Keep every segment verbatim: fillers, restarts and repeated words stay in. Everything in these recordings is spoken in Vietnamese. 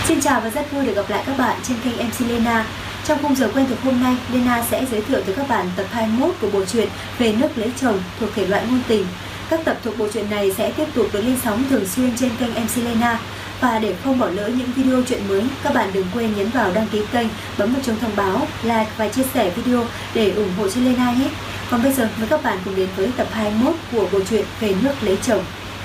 Xin chào và rất vui được gặp lại các bạn trên kênh em xê Lena. Trong khung giờ quen thuộc hôm nay, Lena sẽ giới thiệu tới các bạn tập hai mươi mốt của bộ truyện Về nước lấy chồng thuộc thể loại ngôn tình. Các tập thuộc bộ truyện này sẽ tiếp tục được lên sóng thường xuyên trên kênh em xê Lena. Và để không bỏ lỡ những video truyện mới, các bạn đừng quên nhấn vào đăng ký kênh, bấm vào chuông thông báo, like và chia sẻ video để ủng hộ cho Lena nhé. Còn bây giờ mời các bạn cùng đến với tập hai mươi mốt của bộ truyện Về nước lấy chồng.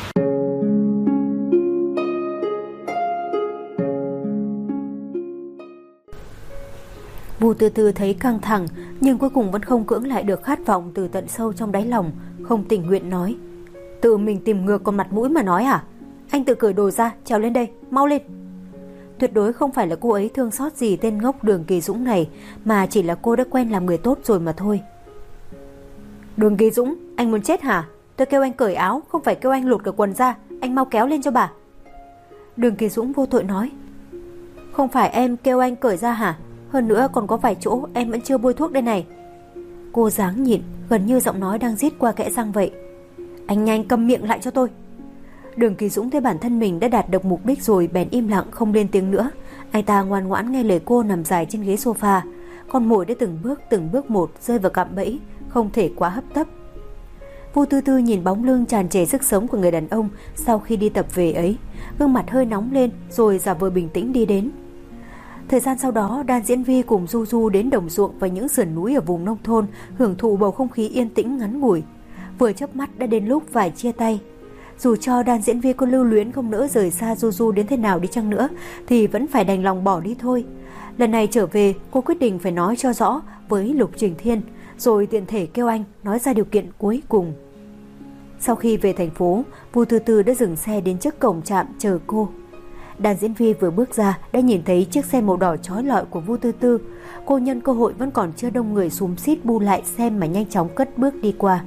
Vu Tư Tư thấy căng thẳng nhưng cuối cùng vẫn không cưỡng lại được khát vọng từ tận sâu trong đáy lòng, không tình nguyện nói: "Tự mình tìm ngược còn mặt mũi mà nói à? Anh tự cởi đồ ra, trèo lên đây, mau lên." Tuyệt đối không phải là cô ấy thương xót gì tên ngốc Đường Kỳ Dũng này, mà chỉ là cô đã quen làm người tốt rồi mà thôi. "Đường Kỳ Dũng, anh muốn chết hả? Tôi kêu anh cởi áo, không phải kêu anh lột cả quần ra, anh mau kéo lên cho bà." Đường Kỳ Dũng vô tội nói: "Không phải em kêu anh cởi ra hả? Hơn nữa còn có vài chỗ em vẫn chưa bôi thuốc đây này." Cô dáng nhịn, gần như giọng nói đang rít qua kẽ răng vậy. "Anh nhanh câm miệng lại cho tôi." Đường Kỳ Dũng thấy bản thân mình đã đạt được mục đích rồi, bèn im lặng không lên tiếng nữa. Anh ta ngoan ngoãn nghe lời cô, nằm dài trên ghế sofa. Con mồi đã từng bước từng bước một rơi vào cạm bẫy, không thể quá hấp tấp. Vu Tư Tư nhìn bóng lưng tràn trề sức sống của người đàn ông sau khi đi tập về ấy, gương mặt hơi nóng lên rồi giả vờ bình tĩnh đi đến. Thời gian sau đó, Đan Diễn Vi cùng Du Du đến đồng ruộng và những sườn núi ở vùng nông thôn, hưởng thụ bầu không khí yên tĩnh ngắn ngủi. Vừa chớp mắt đã đến lúc phải chia tay. Dù cho Đan Diễn Vi có lưu luyến không nỡ rời xa Du Du đến thế nào đi chăng nữa, thì vẫn phải đành lòng bỏ đi thôi. Lần này trở về, cô quyết định phải nói cho rõ với Lục Trình Thiên, rồi tiện thể kêu anh nói ra điều kiện cuối cùng. Sau khi về thành phố, Vu Tư Tư đã dừng xe đến trước cổng trạm chờ cô. Đan Diễn Vi vừa bước ra đã nhìn thấy chiếc xe màu đỏ chói lọi của Vu Tư Tư. Cô nhân cơ hội vẫn còn chưa đông người xúm xít bu lại xem mà nhanh chóng cất bước đi qua.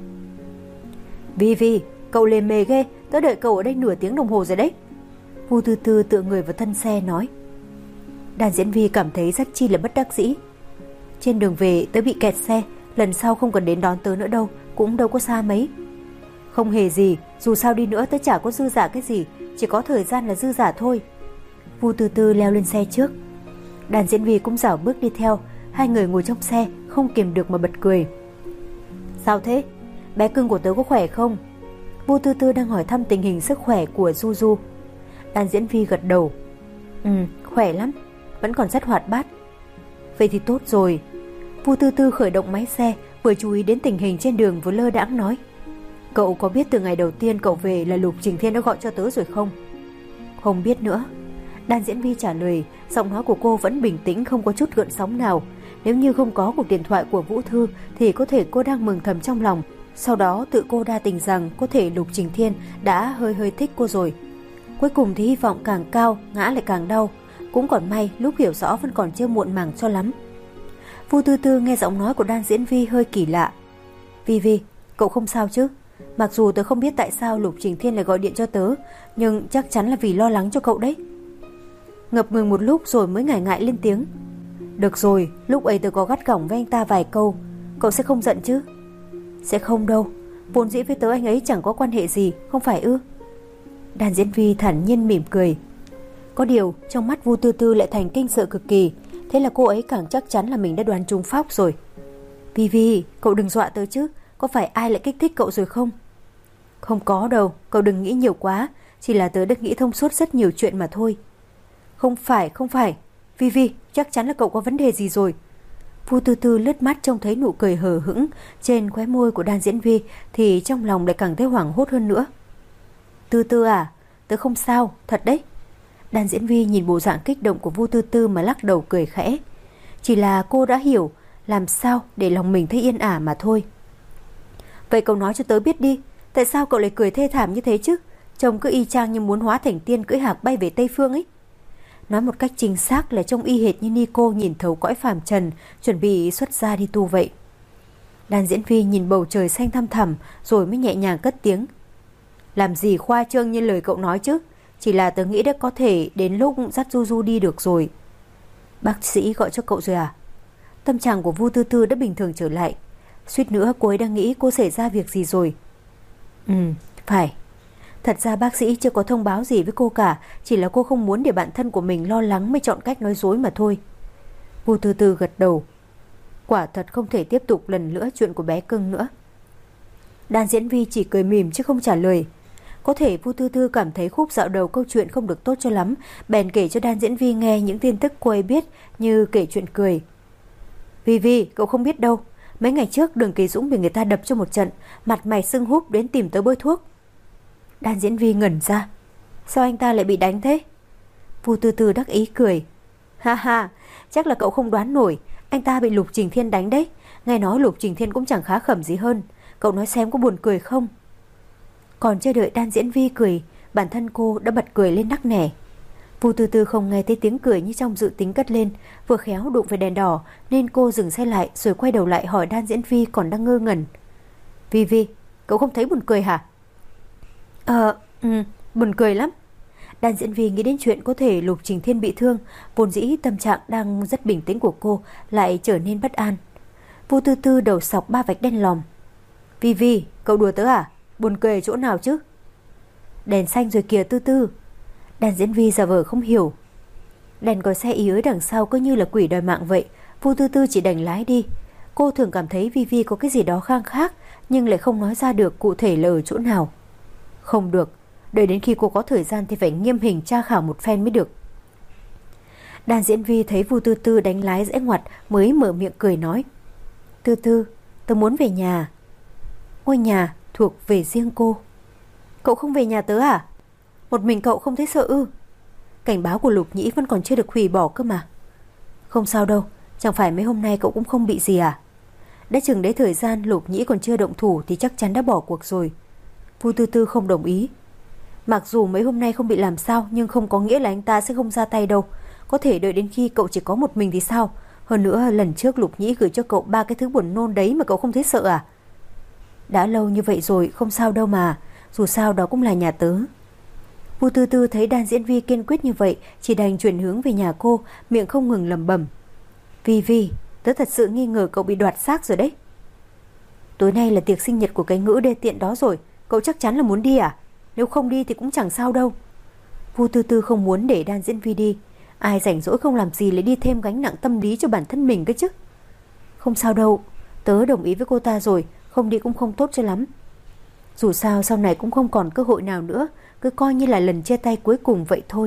"Vi Vi, cậu lề mề ghê, tớ đợi cậu ở đây nửa tiếng đồng hồ rồi đấy." Vu Tư Tư tựa người vào thân xe nói. Đan Diễn Vi cảm thấy rất chi là bất đắc dĩ. "Trên đường về tớ bị kẹt xe, lần sau không cần đến đón tớ nữa đâu, cũng đâu có xa mấy." "Không hề gì, dù sao đi nữa tớ chả có dư giả cái gì, chỉ có thời gian là dư giả thôi." Vu Tư Tư leo lên xe trước. Đan Diễn Vi cũng rảo bước đi theo. Hai người ngồi trong xe không kiềm được mà bật cười. "Sao thế? Bé cưng của tớ có khỏe không?" Vu Tư Tư đang hỏi thăm tình hình sức khỏe của Du Du. Đan Diễn Vi gật đầu. "Ừ, khỏe lắm, vẫn còn rất hoạt bát." "Vậy thì tốt rồi." Vu Tư Tư khởi động máy xe, vừa chú ý đến tình hình trên đường vừa lơ đãng nói: "Cậu có biết từ ngày đầu tiên cậu về là Lục Trình Thiên đã gọi cho tớ rồi không?" "Không biết nữa." Đan Diễn Vi trả lời, giọng nói của cô vẫn bình tĩnh, không có chút gợn sóng nào. Nếu như không có cuộc điện thoại của Vũ Thư thì có thể cô đang mừng thầm trong lòng, sau đó tự cô đa tình rằng có thể Lục Trình Thiên đã hơi hơi thích cô rồi. Cuối cùng thì hy vọng càng cao, ngã lại càng đau. Cũng còn may lúc hiểu rõ vẫn còn chưa muộn màng cho lắm. Vu Tư Tư nghe giọng nói của Đan Diễn Vi hơi kỳ lạ. "Vi Vi, cậu không sao chứ? Mặc dù tớ không biết tại sao Lục Trình Thiên lại gọi điện cho tớ, nhưng chắc chắn là vì lo lắng cho cậu đấy." Ngập ngừng một lúc rồi mới ngại ngại lên tiếng. "Được rồi, lúc ấy tớ có gắt gỏng với anh ta vài câu, cậu sẽ không giận chứ?" "Sẽ không đâu, vốn dĩ với tớ anh ấy chẳng có quan hệ gì, không phải ư?" Đan Diễn Vi thản nhiên mỉm cười. Có điều trong mắt Vu Tư Tư lại thành kinh sợ cực kỳ. Thế là cô ấy càng chắc chắn là mình đã đoán trúng phóc rồi. "Vi Vi, cậu đừng dọa tớ chứ, có phải ai lại kích thích cậu rồi không?" "Không có đâu, cậu đừng nghĩ nhiều quá, chỉ là tớ đã nghĩ thông suốt rất nhiều chuyện mà thôi." "Không phải, không phải, Vi Vi, chắc chắn là cậu có vấn đề gì rồi." Vu Tư Tư lướt mắt trông thấy nụ cười hờ hững trên khóe môi của Đan Diễn Vi thì trong lòng lại càng thấy hoảng hốt hơn nữa. "Tư Tư à, tớ không sao, thật đấy." Đan Diễn Vi nhìn bộ dạng kích động của Vu Tư Tư mà lắc đầu cười khẽ. Chỉ là cô đã hiểu làm sao để lòng mình thấy yên ả mà thôi. "Vậy cậu nói cho tớ biết đi, tại sao cậu lại cười thê thảm như thế chứ? Trông cứ y chang như muốn hóa thành tiên cưỡi hạc bay về Tây Phương ấy." Nói một cách chính xác là trông y hệt như Nico nhìn thấu cõi phàm trần, chuẩn bị xuất gia đi tu vậy. Đan Diễn Vi nhìn bầu trời xanh thăm thẳm rồi mới nhẹ nhàng cất tiếng. "Làm gì khoa trương như lời cậu nói chứ, chỉ là tớ nghĩ đã có thể đến lúc dắt Du Du đi được rồi." "Bác sĩ gọi cho cậu rồi à?" Tâm trạng của Vu Tư Tư đã bình thường trở lại. Suýt nữa cô ấy đang nghĩ cô xảy ra việc gì rồi. "Ừ, phải." Thật ra bác sĩ chưa có thông báo gì với cô cả, chỉ là cô không muốn để bạn thân của mình lo lắng mới chọn cách nói dối mà thôi. Vu Tư Tư gật đầu. Quả thật không thể tiếp tục lần nữa chuyện của bé cưng nữa. Đan Diễn Vi chỉ cười mỉm chứ không trả lời. Có thể Vu Tư Tư cảm thấy khúc dạo đầu câu chuyện không được tốt cho lắm, bèn kể cho Đan Diễn Vi nghe những tin tức cô ấy biết, như kể chuyện cười. Vi Vi, cậu không biết đâu, mấy ngày trước Đường Kỳ Dũng bị người ta đập cho một trận, mặt mày sưng húp đến tìm tới bôi thuốc. Đan Diễn Vi ngẩn ra. Sao anh ta lại bị đánh thế? Vu Tư Tư đắc ý cười. Ha ha, chắc là cậu không đoán nổi, anh ta bị Lục Trình Thiên đánh đấy. Nghe nói Lục Trình Thiên cũng chẳng khá khẩm gì hơn. Cậu nói xem có buồn cười không? Còn chưa đợi Đan Diễn Vi cười, bản thân cô đã bật cười lên nắc nẻ. Vu Tư Tư không nghe thấy tiếng cười như trong dự tính cất lên, vừa khéo đụng phải đèn đỏ nên cô dừng xe lại rồi quay đầu lại hỏi Đan Diễn Vi còn đang ngơ ngẩn. Vi Vi, cậu không thấy buồn cười hả? Ờ, ừ, buồn cười lắm. Đan Diễn Vi nghĩ đến chuyện có thể Lục Trình Thiên bị thương, vốn dĩ tâm trạng đang rất bình tĩnh của cô lại trở nên bất an. Vu Tư Tư đầu sọc ba vạch đen lòm. Vi Vi, cậu đùa tớ à? Buồn cười ở chỗ nào chứ? Đèn xanh rồi kìa Tư Tư. Đan Diễn Vi giả vờ không hiểu. Đèn có xe ý ới đằng sau cứ như là quỷ đòi mạng vậy. Vu Tư Tư chỉ đành lái đi. Cô thường cảm thấy Vi Vi có cái gì đó khang khác, nhưng lại không nói ra được cụ thể là ở chỗ nào. Không được, đợi đến khi cô có thời gian thì phải nghiêm hình tra khảo một phen mới được. Đan Diễn Vi thấy Vu Tư Tư đánh lái dễ ngoặt mới mở miệng cười nói. Tư Tư, tớ muốn về nhà. Ngôi nhà thuộc về riêng cô. Cậu không về nhà tớ à? Một mình cậu không thấy sợ ư? Cảnh báo của Lục Nhĩ vẫn còn chưa được hủy bỏ cơ mà. Không sao đâu, chẳng phải mấy hôm nay cậu cũng không bị gì à? Đã chừng đấy thời gian Lục Nhĩ còn chưa động thủ thì chắc chắn đã bỏ cuộc rồi. Vu Tư Tư không đồng ý. Mặc dù mấy hôm nay không bị làm sao, nhưng không có nghĩa là anh ta sẽ không ra tay đâu. Có thể đợi đến khi cậu chỉ có một mình thì sao? Hơn nữa lần trước Lục Nhĩ gửi cho cậu ba cái thứ buồn nôn đấy mà cậu không thấy sợ à? Đã lâu như vậy rồi, không sao đâu mà. Dù sao đó cũng là nhà tớ. Vu Tư Tư thấy Đan Diễn Vi kiên quyết như vậy, chỉ đành chuyển hướng về nhà cô, miệng không ngừng lẩm bẩm. Vi Vi, tớ thật sự nghi ngờ cậu bị đoạt xác rồi đấy. Tối nay là tiệc sinh nhật của cái ngữ đê tiện đó rồi, cậu chắc chắn là muốn đi à? Nếu không đi thì cũng chẳng sao đâu. Vu Tư Tư không muốn để Đan Diễn Vi đi. Ai rảnh rỗi không làm gì lại đi thêm gánh nặng tâm lý cho bản thân mình cơ chứ. Không sao đâu, tớ đồng ý với cô ta rồi, không đi cũng không tốt cho lắm. Dù sao sau này cũng không còn cơ hội nào nữa, cứ coi như là lần chia tay cuối cùng vậy thôi.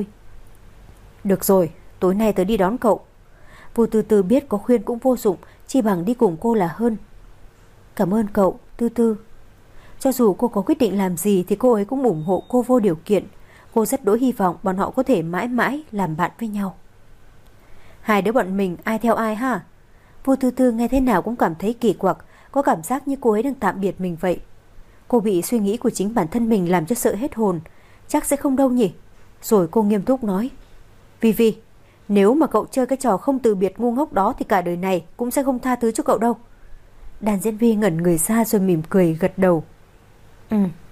Được rồi, tối nay tớ đi đón cậu. Vu Tư Tư biết có khuyên cũng vô dụng, chỉ bằng đi cùng cô là hơn. Cảm ơn cậu, Tư Tư. Cho dù cô có quyết định làm gì thì cô ấy cũng ủng hộ cô vô điều kiện. Cô rất đỗi hy vọng bọn họ có thể mãi mãi làm bạn với nhau. Hai đứa bọn mình ai theo ai ha? Vu Tư Tư nghe thế nào cũng cảm thấy kỳ quặc, có cảm giác như cô ấy đang tạm biệt mình vậy. Cô bị suy nghĩ của chính bản thân mình làm cho sợ hết hồn. Chắc sẽ không đâu nhỉ? Rồi cô nghiêm túc nói. Vi Vi, nếu mà cậu chơi cái trò không từ biệt ngu ngốc đó thì cả đời này cũng sẽ không tha thứ cho cậu đâu. Đan Diễn Vi ngẩn người ra rồi mỉm cười gật đầu. Ừ.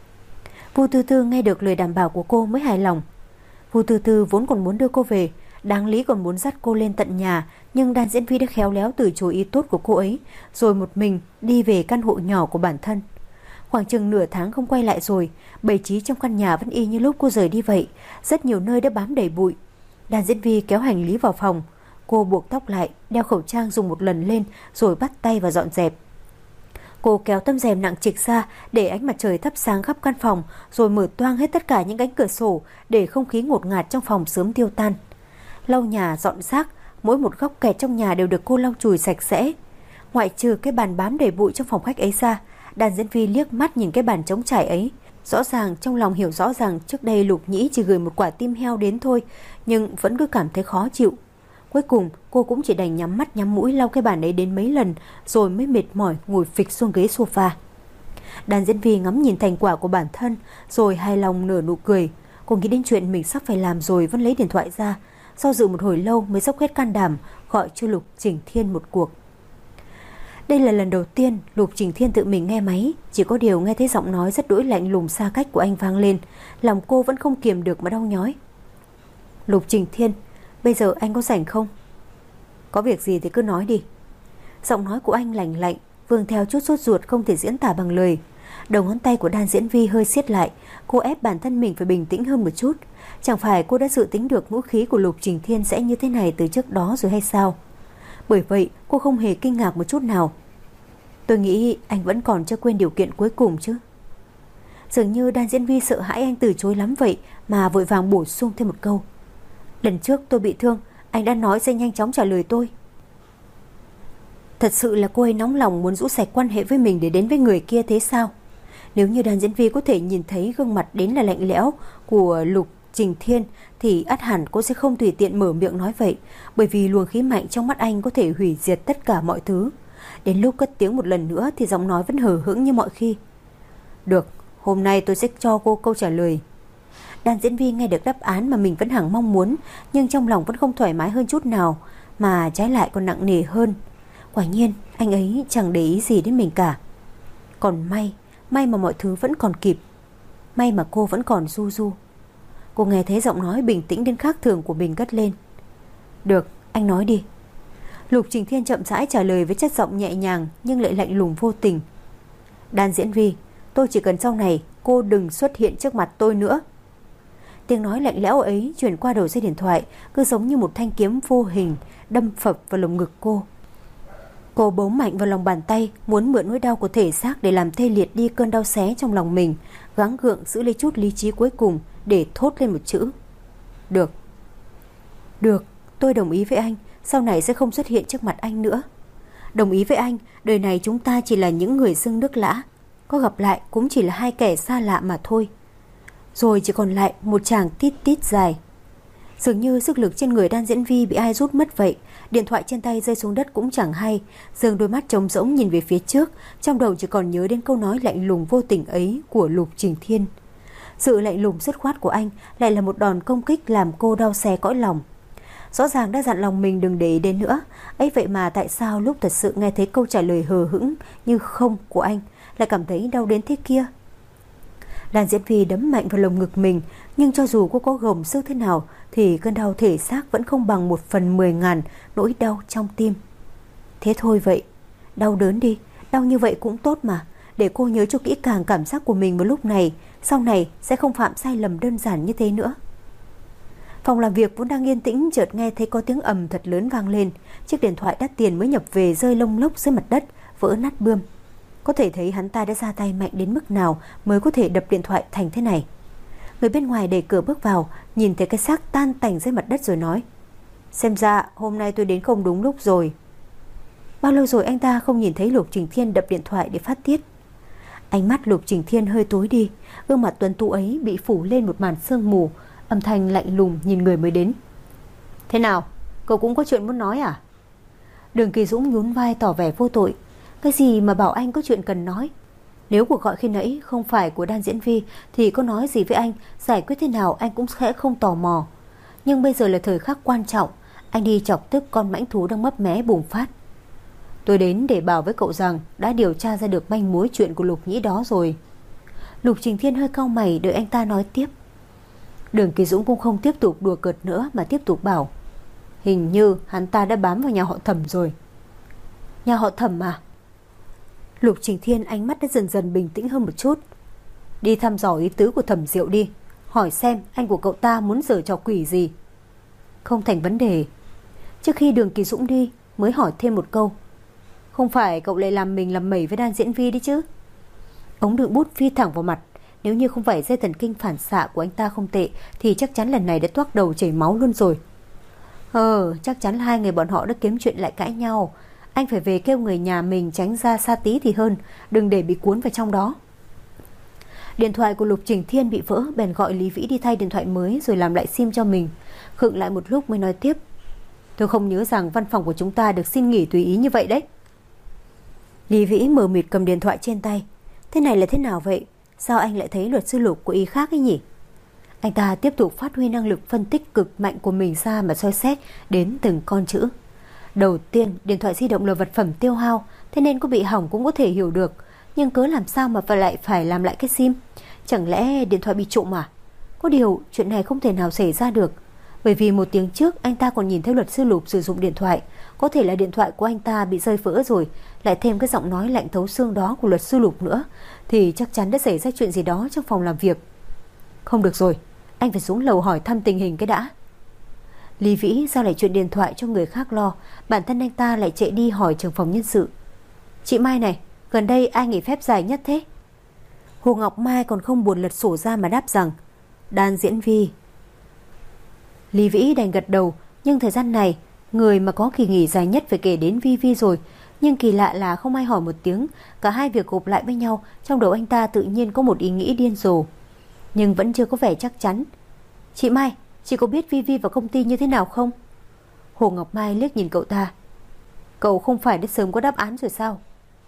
Vu Tư Tư nghe được lời đảm bảo của cô mới hài lòng. Vu Tư Tư vốn còn muốn đưa cô về, đáng lý còn muốn dắt cô lên tận nhà, nhưng Đan Diễn Vi đã khéo léo từ chối ý tốt của cô ấy, rồi một mình đi về căn hộ nhỏ của bản thân. Khoảng chừng nửa tháng không quay lại rồi, bày trí trong căn nhà vẫn y như lúc cô rời đi vậy, rất nhiều nơi đã bám đầy bụi. Đan Diễn Vi kéo hành lý vào phòng, cô buộc tóc lại, đeo khẩu trang dùng một lần lên rồi bắt tay vào dọn dẹp. Cô kéo tấm rèm nặng trịch ra để ánh mặt trời thắp sáng khắp căn phòng, rồi mở toang hết tất cả những cánh cửa sổ để không khí ngột ngạt trong phòng sớm tiêu tan. Lau nhà, dọn rác, mỗi một góc kẹt trong nhà đều được cô lau chùi sạch sẽ. Ngoại trừ cái bàn bám đầy bụi trong phòng khách ấy ra, Đan Diễn Vi liếc mắt nhìn cái bàn trống trải ấy. Rõ ràng trong lòng hiểu rõ rằng trước đây Lục Nhĩ chỉ gửi một quả tim heo đến thôi, nhưng vẫn cứ cảm thấy khó chịu. Cuối cùng cô cũng chỉ đành nhắm mắt nhắm mũi lau cái bàn ấy đến mấy lần, rồi mới mệt mỏi ngồi phịch xuống ghế sofa. Đan Diễn Vi ngắm nhìn thành quả của bản thân, rồi hài lòng nở nụ cười. Cô nghĩ đến chuyện mình sắp phải làm rồi vẫn lấy điện thoại ra, do dự một hồi lâu mới dốc hết can đảm gọi cho Lục Trình Thiên một cuộc. Đây là lần đầu tiên Lục Trình Thiên tự mình nghe máy, chỉ có điều nghe thấy giọng nói rất đỗi lạnh lùng xa cách của anh vang lên, lòng cô vẫn không kiềm được mà đau nhói. Lục Trình Thiên, bây giờ anh có rảnh không? Có việc gì thì cứ nói đi. Giọng nói của anh lạnh lạnh, vương theo chút sốt ruột không thể diễn tả bằng lời. Đầu ngón tay của Đan Diễn Vi hơi siết lại. Cô ép bản thân mình phải bình tĩnh hơn một chút. Chẳng phải cô đã dự tính được ngũ khí của Lục Trình Thiên sẽ như thế này từ trước đó rồi hay sao? Bởi vậy cô không hề kinh ngạc một chút nào. Tôi nghĩ anh vẫn còn chưa quên điều kiện cuối cùng chứ. Dường như Đan Diễn Vi sợ hãi anh từ chối lắm vậy mà vội vàng bổ sung thêm một câu. Lần trước tôi bị thương, anh đã nói sẽ nhanh chóng trả lời tôi. Thật sự là cô ấy nóng lòng muốn rũ sạch quan hệ với mình để đến với người kia thế sao? Nếu như Đan Diễn Vi có thể nhìn thấy gương mặt đến là lạnh lẽo của Lục Trình Thiên thì ắt hẳn cô sẽ không tùy tiện mở miệng nói vậy, bởi vì luồng khí mạnh trong mắt anh có thể hủy diệt tất cả mọi thứ. Đến lúc cất tiếng một lần nữa thì giọng nói vẫn hờ hững như mọi khi. Được, hôm nay tôi sẽ cho cô câu trả lời. Đan Diễn Vi nghe được đáp án mà mình vẫn hằng mong muốn, nhưng trong lòng vẫn không thoải mái hơn chút nào, mà trái lại còn nặng nề hơn. Quả nhiên anh ấy chẳng để ý gì đến mình cả. Còn may, may mà mọi thứ vẫn còn kịp. May mà cô vẫn còn du du. Cô nghe thấy giọng nói bình tĩnh đến khác thường của mình cất lên. Được, anh nói đi. Lục Trình Thiên chậm rãi trả lời với chất giọng nhẹ nhàng nhưng lại lạnh lùng vô tình. Đan Diễn Vi, tôi chỉ cần sau này cô đừng xuất hiện trước mặt tôi nữa. Tiếng nói lạnh lẽo ấy chuyển qua đầu dây điện thoại, cứ giống như một thanh kiếm vô hình đâm phập vào lồng ngực cô. Cô bấu mạnh vào lòng bàn tay, muốn mượn nỗi đau của thể xác để làm tê liệt đi cơn đau xé trong lòng mình, gắng gượng giữ lấy chút lý trí cuối cùng để thốt lên một chữ. Được. Được, tôi đồng ý với anh, sau này sẽ không xuất hiện trước mặt anh nữa. Đồng ý với anh, đời này chúng ta chỉ là những người xưng nước lã, có gặp lại cũng chỉ là hai kẻ xa lạ mà thôi. Rồi chỉ còn lại một chàng tít tít dài. Dường như sức lực trên người Đan Diễn Vi bị ai rút mất vậy. Điện thoại trên tay rơi xuống đất cũng chẳng hay. Dương đôi mắt trống rỗng nhìn về phía trước, trong đầu chỉ còn nhớ đến câu nói lạnh lùng vô tình ấy của Lục Trình Thiên. Sự lạnh lùng dứt khoát của anh lại là một đòn công kích làm cô đau xé cõi lòng. Rõ ràng đã dặn lòng mình đừng để ý đến nữa, ấy vậy mà tại sao lúc thật sự nghe thấy câu trả lời hờ hững như không của anh lại cảm thấy đau đến thế kia? Đan Diễn Vi đấm mạnh vào lồng ngực mình, nhưng cho dù cô có gồng sức thế nào thì cơn đau thể xác vẫn không bằng một phần mười ngàn nỗi đau trong tim. Thế thôi vậy, đau đớn đi, đau như vậy cũng tốt mà, để cô nhớ cho kỹ càng cảm giác của mình vào lúc này, sau này sẽ không phạm sai lầm đơn giản như thế nữa. Phòng làm việc vốn đang yên tĩnh chợt nghe thấy có tiếng ầm thật lớn vang lên, chiếc điện thoại đắt tiền mới nhập về rơi lông lốc dưới mặt đất, vỡ nát bươm. Có thể thấy hắn ta đã ra tay mạnh đến mức nào mới có thể đập điện thoại thành thế này. Người bên ngoài đẩy cửa bước vào, nhìn thấy cái xác tan tành dưới mặt đất rồi nói: Xem ra hôm nay tôi đến không đúng lúc rồi. Bao lâu rồi anh ta không nhìn thấy Lục Trình Thiên đập điện thoại để phát tiết. Ánh mắt Lục Trình Thiên hơi tối đi, gương mặt tuấn tú ấy bị phủ lên một màn sương mù, âm thanh lạnh lùng nhìn người mới đến. Thế nào, cậu cũng có chuyện muốn nói à? Đường Kỳ Dũng nhún vai tỏ vẻ vô tội. Cái gì mà bảo anh có chuyện cần nói? Nếu cuộc gọi khi nãy không phải của Đan Diễn Vi thì có nói gì với anh, giải quyết thế nào anh cũng sẽ không tò mò. Nhưng bây giờ là thời khắc quan trọng, anh đi chọc tức con mãnh thú đang mấp mé bùng phát. Tôi đến để bảo với cậu rằng đã điều tra ra được manh mối chuyện của Lục Nhĩ đó rồi. Lục Trình Thiên hơi cau mày đợi anh ta nói tiếp. Đường Kỳ Dũng cũng không tiếp tục đùa cợt nữa mà tiếp tục bảo: Hình như hắn ta đã bám vào nhà họ Thẩm rồi. Nhà họ Thẩm à? Lục Trình Thiên ánh mắt đã dần dần bình tĩnh hơn một chút. Đi thăm dò ý tứ của Thẩm Diệu đi, hỏi xem anh của cậu ta muốn giở trò quỷ gì. Không thành vấn đề. Trước khi Đường Kỳ Dũng đi mới hỏi thêm một câu: Không phải cậu lại làm mình làm mẩy với Đan Diễn Vi đi chứ? Ống đựng bút phi thẳng vào mặt. Nếu như không phải dây thần kinh phản xạ của anh ta không tệ thì chắc chắn lần này đã toác đầu chảy máu luôn rồi. Ờ, chắc chắn hai người bọn họ đã kiếm chuyện lại cãi nhau. Anh phải về kêu người nhà mình tránh ra xa tí thì hơn, đừng để bị cuốn vào trong đó. Điện thoại của Lục Trình Thiên bị vỡ, bèn gọi Lý Vĩ đi thay điện thoại mới rồi làm lại sim cho mình. Khựng lại một lúc mới nói tiếp: Tôi không nhớ rằng văn phòng của chúng ta được xin nghỉ tùy ý như vậy đấy. Lý Vĩ mờ mịt cầm điện thoại trên tay. Thế này là thế nào vậy? Sao anh lại thấy luật sư Lục có ý khác ấy nhỉ? Anh ta tiếp tục phát huy năng lực phân tích cực mạnh của mình ra mà soi xét đến từng con chữ. Đầu tiên, điện thoại di động là vật phẩm tiêu hao, thế nên có bị hỏng cũng có thể hiểu được. Nhưng cớ làm sao mà phải lại phải làm lại cái sim? Chẳng lẽ điện thoại bị trộm à? Có điều chuyện này không thể nào xảy ra được. Bởi vì một tiếng trước anh ta còn nhìn thấy luật sư Lục sử dụng điện thoại. Có thể là điện thoại của anh ta bị rơi vỡ rồi, lại thêm cái giọng nói lạnh thấu xương đó của luật sư Lục nữa, thì chắc chắn đã xảy ra chuyện gì đó trong phòng làm việc. Không được rồi, anh phải xuống lầu hỏi thăm tình hình cái đã. Lý Vĩ giao lại chuyện điện thoại cho người khác lo, bản thân anh ta lại chạy đi hỏi trưởng phòng nhân sự. Chị Mai này, gần đây ai nghỉ phép dài nhất thế? Hồ Ngọc Mai còn không buồn lật sổ ra mà đáp rằng Đan Diễn Vi. Lý Vĩ đành gật đầu, nhưng thời gian này người mà có kỳ nghỉ dài nhất phải kể đến Vi Vi rồi. Nhưng kỳ lạ là không ai hỏi một tiếng. Cả hai việc gộp lại với nhau, trong đầu anh ta tự nhiên có một ý nghĩ điên rồ, nhưng vẫn chưa có vẻ chắc chắn. Chị Mai, chị có biết Vi Vi vào công ty như thế nào không? Hồ Ngọc Mai liếc nhìn cậu ta. Cậu không phải đã sớm có đáp án rồi sao?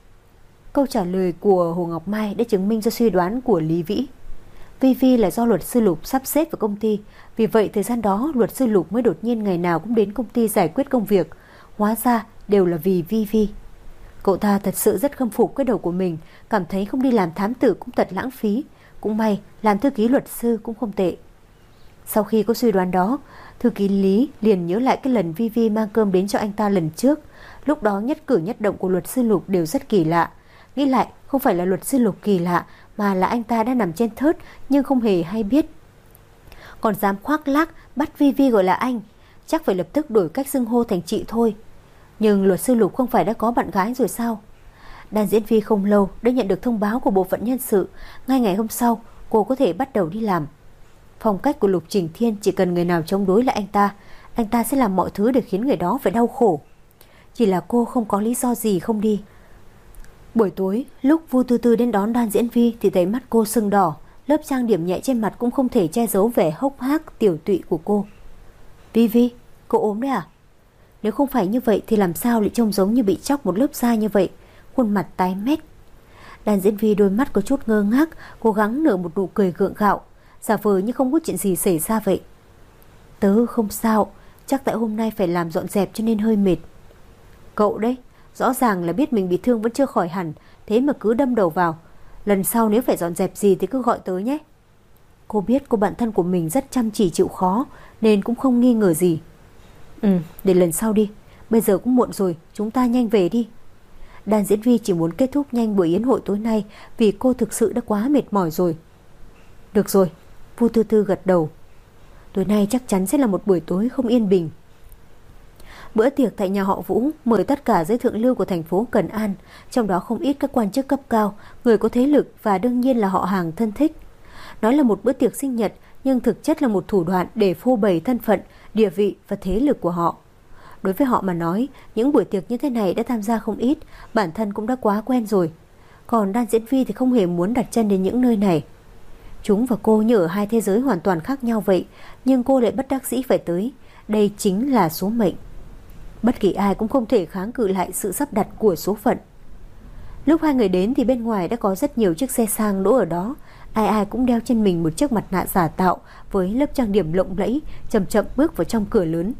Câu trả lời của Hồ Ngọc Mai đã chứng minh cho suy đoán của Lý Vĩ. Vi Vi là do luật sư Lục sắp xếp vào công ty, vì vậy thời gian đó luật sư Lục mới đột nhiên ngày nào cũng đến công ty giải quyết công việc. Hóa ra đều là vì Vi Vi. Cậu ta thật sự rất khâm phục cái đầu của mình, cảm thấy không đi làm thám tử cũng thật lãng phí. Cũng may làm thư ký luật sư cũng không tệ. Sau khi có suy đoán đó, thư ký Lý liền nhớ lại cái lần Vi Vi mang cơm đến cho anh ta lần trước. Lúc đó nhất cử nhất động của luật sư Lục đều rất kỳ lạ. Nghĩ lại, không phải là luật sư Lục kỳ lạ, mà là anh ta đã nằm trên thớt nhưng không hề hay biết. Còn dám khoác lác bắt Vi Vi gọi là anh, chắc phải lập tức đổi cách xưng hô thành chị thôi. Nhưng luật sư Lục không phải đã có bạn gái rồi sao? Đan Diễn Vi không lâu đã nhận được thông báo của bộ phận nhân sự. Ngay ngày hôm sau, cô có thể bắt đầu đi làm. Phong cách của Lục Trình Thiên chỉ cần người nào chống đối lại anh ta, anh ta sẽ làm mọi thứ để khiến người đó phải đau khổ. Chỉ là cô không có lý do gì không đi. Buổi tối, lúc Vu Tư Tư đến đón Đan Diễn Vi thì thấy mắt cô sưng đỏ, lớp trang điểm nhẹ trên mặt cũng không thể che giấu vẻ hốc hác tiểu tụy của cô. Vi Vi, cô ốm đấy à? Nếu không phải như vậy thì làm sao lại trông giống như bị chóc một lớp da như vậy, khuôn mặt tái mét. Đan Diễn Vi đôi mắt có chút ngơ ngác, cố gắng nở một nụ cười gượng gạo, giả vờ như không có chuyện gì xảy ra vậy. Tớ không sao, chắc tại hôm nay phải làm dọn dẹp cho nên hơi mệt. Cậu đấy, rõ ràng là biết mình bị thương vẫn chưa khỏi hẳn, thế mà cứ đâm đầu vào. Lần sau nếu phải dọn dẹp gì thì cứ gọi tớ nhé. Cô biết cô bạn thân của mình rất chăm chỉ chịu khó, nên cũng không nghi ngờ gì. Ừ, để lần sau đi, bây giờ cũng muộn rồi, chúng ta nhanh về đi. Đan Diễn Vi chỉ muốn kết thúc nhanh buổi yến hội tối nay, vì cô thực sự đã quá mệt mỏi rồi. Được rồi, Vu Tư Tư gật đầu. Tối nay chắc chắn sẽ là một buổi tối không yên bình. Bữa tiệc tại nhà họ Vũ mời tất cả giới thượng lưu của thành phố Cần An, trong đó không ít các quan chức cấp cao, người có thế lực và đương nhiên là họ hàng thân thích. Nói là một bữa tiệc sinh nhật, nhưng thực chất là một thủ đoạn để phô bày thân phận, địa vị và thế lực của họ. Đối với họ mà nói, những buổi tiệc như thế này đã tham gia không ít, bản thân cũng đã quá quen rồi. Còn Đan Diễn Vi thì không hề muốn đặt chân đến những nơi này. Chúng và cô như ở hai thế giới hoàn toàn khác nhau vậy, nhưng cô lại bất đắc dĩ phải tới. Đây chính là số mệnh. Bất kỳ ai cũng không thể kháng cự lại sự sắp đặt của số phận. Lúc hai người đến thì bên ngoài đã có rất nhiều chiếc xe sang đỗ ở đó. Ai ai cũng đeo trên mình một chiếc mặt nạ giả tạo với lớp trang điểm lộng lẫy, chậm chậm bước vào trong cửa lớn.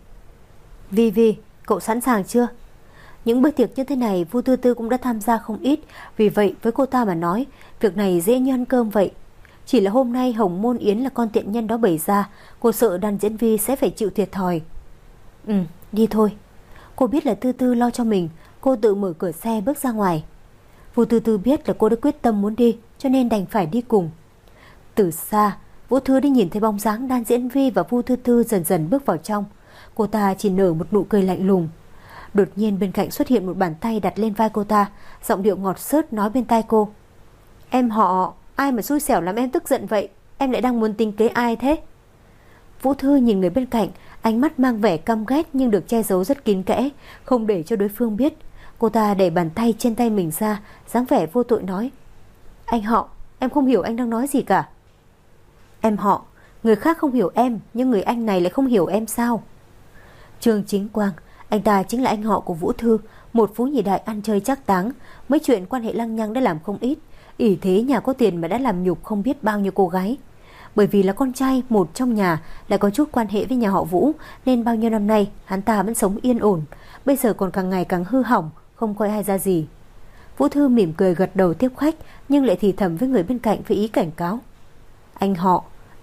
Vi Vi, cậu sẵn sàng chưa? Những bữa tiệc như thế này Vu Tư Tư cũng đã tham gia không ít, vì vậy với cô ta mà nói, việc này dễ như ăn cơm vậy. Chỉ là hôm nay Hồng Môn Yến là con tiện nhân đó bày ra, cô sợ Đan Diễn Vi sẽ phải chịu thiệt thòi. Ừ, đi thôi. Cô biết là Tư Tư lo cho mình, cô tự mở cửa xe bước ra ngoài. Vu Tư Tư biết là cô đã quyết tâm muốn đi, cho nên đành phải đi cùng. Từ xa, Vũ Thư đã nhìn thấy bóng dáng Đan Diễn Vi và Vu Tư Tư dần dần bước vào trong. Cô ta chỉ nở một nụ cười lạnh lùng. Đột nhiên bên cạnh xuất hiện một bàn tay đặt lên vai cô ta, giọng điệu ngọt xớt nói bên tai cô. Em họ, ai mà xui xẻo làm em tức giận vậy? Em lại đang muốn tính kế ai thế? Vũ Thư nhìn người bên cạnh, ánh mắt mang vẻ căm ghét nhưng được che giấu rất kín kẽ, không để cho đối phương biết. Cô ta đẩy bàn tay trên tay mình ra, dáng vẻ vô tội nói. Anh họ, em không hiểu anh đang nói gì cả. Em họ, người khác không hiểu em, nhưng người anh này lại không hiểu em sao? Trương Chính Quang, anh ta chính là anh họ của Vũ Thư, một phú nhị đại ăn chơi trác táng. Mấy chuyện quan hệ lăng nhăng đã làm không ít, ỷ thế nhà có tiền mà đã làm nhục không biết bao nhiêu cô gái. Bởi vì là con trai một trong nhà, lại có chút quan hệ với nhà họ Vũ, nên bao nhiêu năm nay hắn ta vẫn sống yên ổn. Bây giờ còn càng ngày càng hư hỏng, không coi ai ra gì. Vũ Thư mỉm cười gật đầu tiếp khách, nhưng lại thì thầm với người bên cạnh với ý cảnh cáo. Anh họ,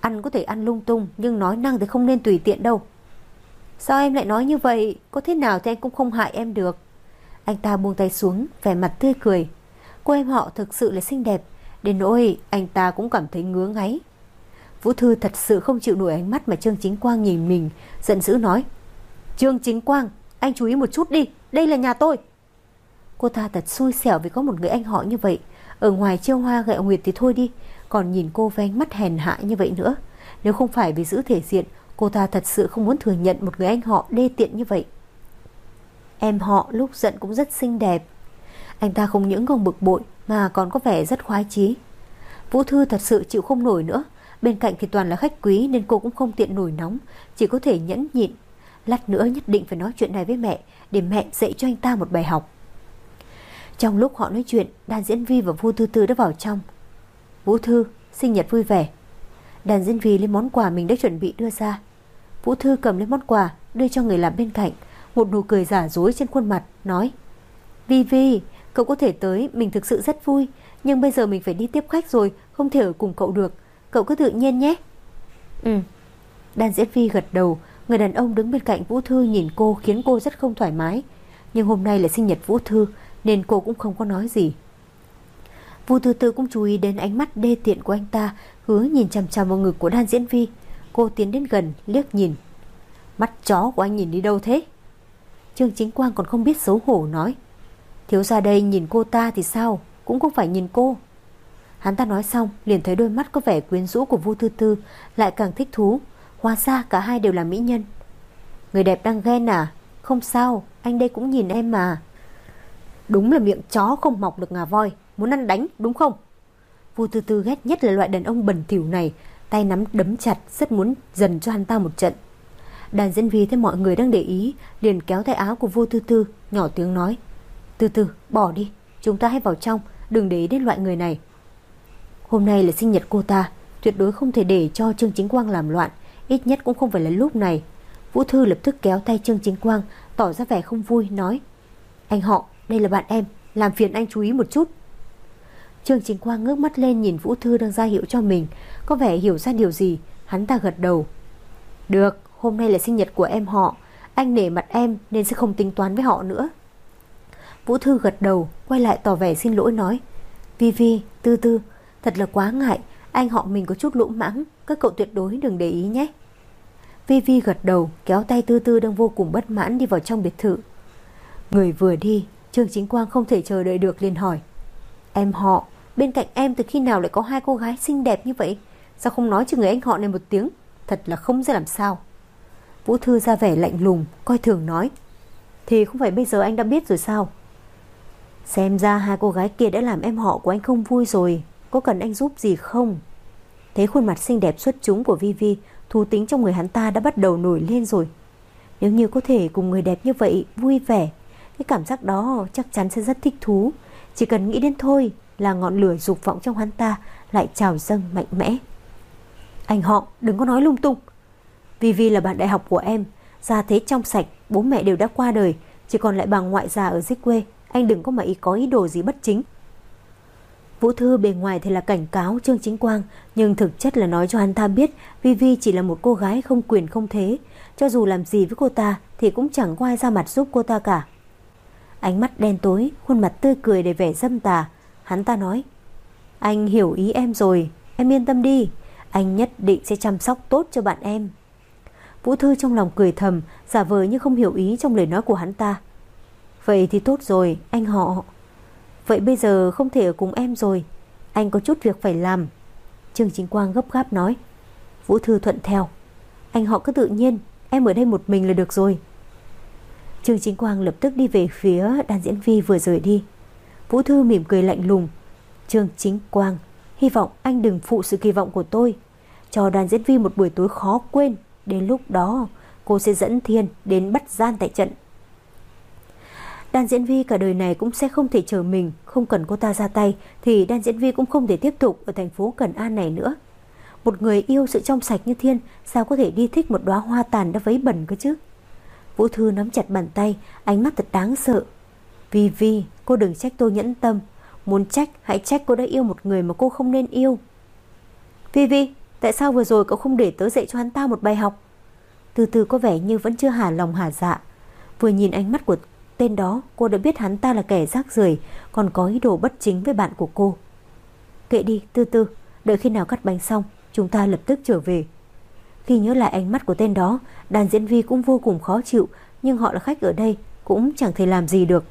Ăn có thể ăn lung tung, nhưng nói năng thì không nên tùy tiện đâu. Sao em lại nói như vậy? Có thế nào thì anh cũng không hại em được. Anh ta buông tay xuống, vẻ mặt tươi cười. Cô em họ thực sự là xinh đẹp, đến nỗi anh ta cũng cảm thấy ngứa ngáy. Vũ Thư thật sự không chịu nổi ánh mắt mà Trương Chính Quang nhìn mình, giận dữ nói: Trương Chính Quang, anh chú ý một chút đi, đây là nhà tôi. Cô ta thật xui xẻo vì có một người anh họ như vậy. Ở ngoài trêu hoa gẹo nguyệt thì thôi đi, còn nhìn cô với ánh mắt hèn hạ như vậy nữa. Nếu không phải vì giữ thể diện, cô ta thật sự không muốn thừa nhận một người anh họ đê tiện như vậy. Em họ lúc giận cũng rất xinh đẹp. Anh ta không những không bực bội mà còn có vẻ rất khoái chí. Vũ Thư thật sự chịu không nổi nữa. Bên cạnh thì toàn là khách quý nên cô cũng không tiện nổi nóng, chỉ có thể nhẫn nhịn. Lát nữa nhất định phải nói chuyện này với mẹ, để mẹ dạy cho anh ta một bài học. Trong lúc họ nói chuyện, Đàn Diễn Vi và Vu Tư Tư đã vào trong. Vũ Thư, sinh nhật vui vẻ. Đàn Diễn Vi lấy món quà mình đã chuẩn bị đưa ra. Vũ Thư cầm lấy món quà đưa cho người làm bên cạnh, một nụ cười giả dối trên khuôn mặt, nói: Vi Vi, cậu có thể tới, mình thực sự rất vui, nhưng bây giờ mình phải đi tiếp khách rồi, không thể ở cùng cậu được. Cậu cứ tự nhiên nhé. Ừ. Đàn Diễn Vi gật đầu. Người đàn ông đứng bên cạnh Vũ Thư nhìn cô khiến cô rất không thoải mái. Nhưng hôm nay là sinh nhật Vũ Thư nên cô cũng không có nói gì. Vu Tư Tư cũng chú ý đến ánh mắt đê tiện của anh ta, hứa nhìn chằm chằm vào ngực của Đan Diễn Vi. Cô tiến đến gần liếc nhìn. Mắt chó của anh nhìn đi đâu thế? Trương Chính Quang còn không biết xấu hổ nói: Thiếu gia đây nhìn cô ta thì sao, cũng không phải nhìn cô. Hắn ta nói xong liền thấy đôi mắt có vẻ quyến rũ của Vu Tư Tư lại càng thích thú. Hóa ra cả hai đều là mỹ nhân. Người đẹp đang ghen à? Không sao, anh đây cũng nhìn em mà. Đúng là miệng chó không mọc được ngà voi, muốn ăn đánh đúng không? Vu Tư Tư ghét nhất là loại đàn ông bẩn thỉu này, tay nắm đấm chặt, rất muốn dần cho hắn ta một trận. Đàn Diễn Vi thấy mọi người đang để ý, liền kéo tay áo của Vu Tư Tư, nhỏ tiếng nói: Tư Tư, bỏ đi, chúng ta hãy vào trong, đừng để ý đến loại người này. Hôm nay là sinh nhật cô ta, tuyệt đối không thể để cho Trương Chính Quang làm loạn, ít nhất cũng không phải là lúc này. Vũ Thư lập tức kéo tay Trương Chính Quang, tỏ ra vẻ không vui, nói: Anh họ, đây là bạn em, làm phiền anh chú ý một chút. Trương Chính Quang ngước mắt lên nhìn Vũ Thư đang ra hiệu cho mình, có vẻ hiểu ra điều gì. Hắn ta gật đầu: Được, hôm nay là sinh nhật của em họ, anh nể mặt em nên sẽ không tính toán với họ nữa. Vũ Thư gật đầu, quay lại tỏ vẻ xin lỗi, nói: Vi Vi, Tư Tư, thật là quá ngại, anh họ mình có chút lỗ mãng, các cậu tuyệt đối đừng để ý nhé. Vi Vi gật đầu, kéo tay Tư Tư đang vô cùng bất mãn đi vào trong biệt thự. Người vừa đi, Trương Chính Quang không thể chờ đợi được liền hỏi: Em họ, bên cạnh em từ khi nào lại có hai cô gái xinh đẹp như vậy? Sao không nói cho người anh họ này một tiếng? Thật là không ra làm sao. Vũ Thư ra vẻ lạnh lùng, coi thường nói: Thì không phải bây giờ anh đã biết rồi sao? Xem ra hai cô gái kia đã làm em họ của anh không vui rồi, có cần anh giúp gì không? Thấy khuôn mặt xinh đẹp xuất chúng của Vi Vi, thú tính trong người hắn ta đã bắt đầu nổi lên rồi. Nếu như có thể cùng người đẹp như vậy vui vẻ, cái cảm giác đó chắc chắn sẽ rất thích thú. Chỉ cần nghĩ đến thôi là ngọn lửa dục vọng trong hắn ta lại trào dâng mạnh mẽ. Anh họ đừng có nói lung tung. Vi Vi là bạn đại học của em, gia thế trong sạch, bố mẹ đều đã qua đời, chỉ còn lại bà ngoại già ở dưới quê. Anh đừng có mà ý có ý đồ gì bất chính. Vũ Thư bề ngoài thì là cảnh cáo Trương Chính Quang, nhưng thực chất là nói cho hắn ta biết Vi Vi chỉ là một cô gái không quyền không thế. Cho dù làm gì với cô ta thì cũng chẳng có ai ra mặt giúp cô ta cả. Ánh mắt đen tối, khuôn mặt tươi cười đầy vẻ dâm tà. Hắn ta nói: Anh hiểu ý em rồi, em yên tâm đi, anh nhất định sẽ chăm sóc tốt cho bạn em. Vũ Thư trong lòng cười thầm, giả vờ như không hiểu ý trong lời nói của hắn ta. Vậy thì tốt rồi, anh họ. Vậy bây giờ không thể ở cùng em rồi, anh có chút việc phải làm. Trương Chính Quang gấp gáp nói. Vũ Thư thuận theo. Anh họ cứ tự nhiên, em ở đây một mình là được rồi. Trương Chính Quang lập tức đi về phía Đan Diễn Vi vừa rời đi. Vũ Thư mỉm cười lạnh lùng. Trương Chính Quang, hy vọng anh đừng phụ sự kỳ vọng của tôi. Cho Đan Diễn Vi một buổi tối khó quên. Đến lúc đó cô sẽ dẫn Thiên đến bắt gian tại trận. Đan Diễn Vi cả đời này cũng sẽ không thể chờ mình. Không cần cô ta ra tay thì Đan Diễn Vi cũng không thể tiếp tục ở thành phố Cần An này nữa. Một người yêu sự trong sạch như Thiên sao có thể đi thích một đóa hoa tàn đã vấy bẩn cơ chứ? Vũ Thư nắm chặt bàn tay, ánh mắt thật đáng sợ. Vi Vi, cô đừng trách tôi nhẫn tâm. Muốn trách hãy trách cô đã yêu một người mà cô không nên yêu. Vi Vi, Tại sao vừa rồi cậu không để tớ dạy cho hắn ta một bài học? Từ từ có vẻ như vẫn chưa hả lòng hả dạ. Vừa nhìn ánh mắt của tên đó, cô đã biết hắn ta là kẻ rác rưởi, còn có ý đồ bất chính với bạn của cô. Kệ đi, Từ từ, đợi khi nào cắt bánh xong, chúng ta lập tức trở về. Khi nhớ lại ánh mắt của tên đó, đàn diễn viên cũng vô cùng khó chịu, nhưng họ là khách ở đây, cũng chẳng thể làm gì được.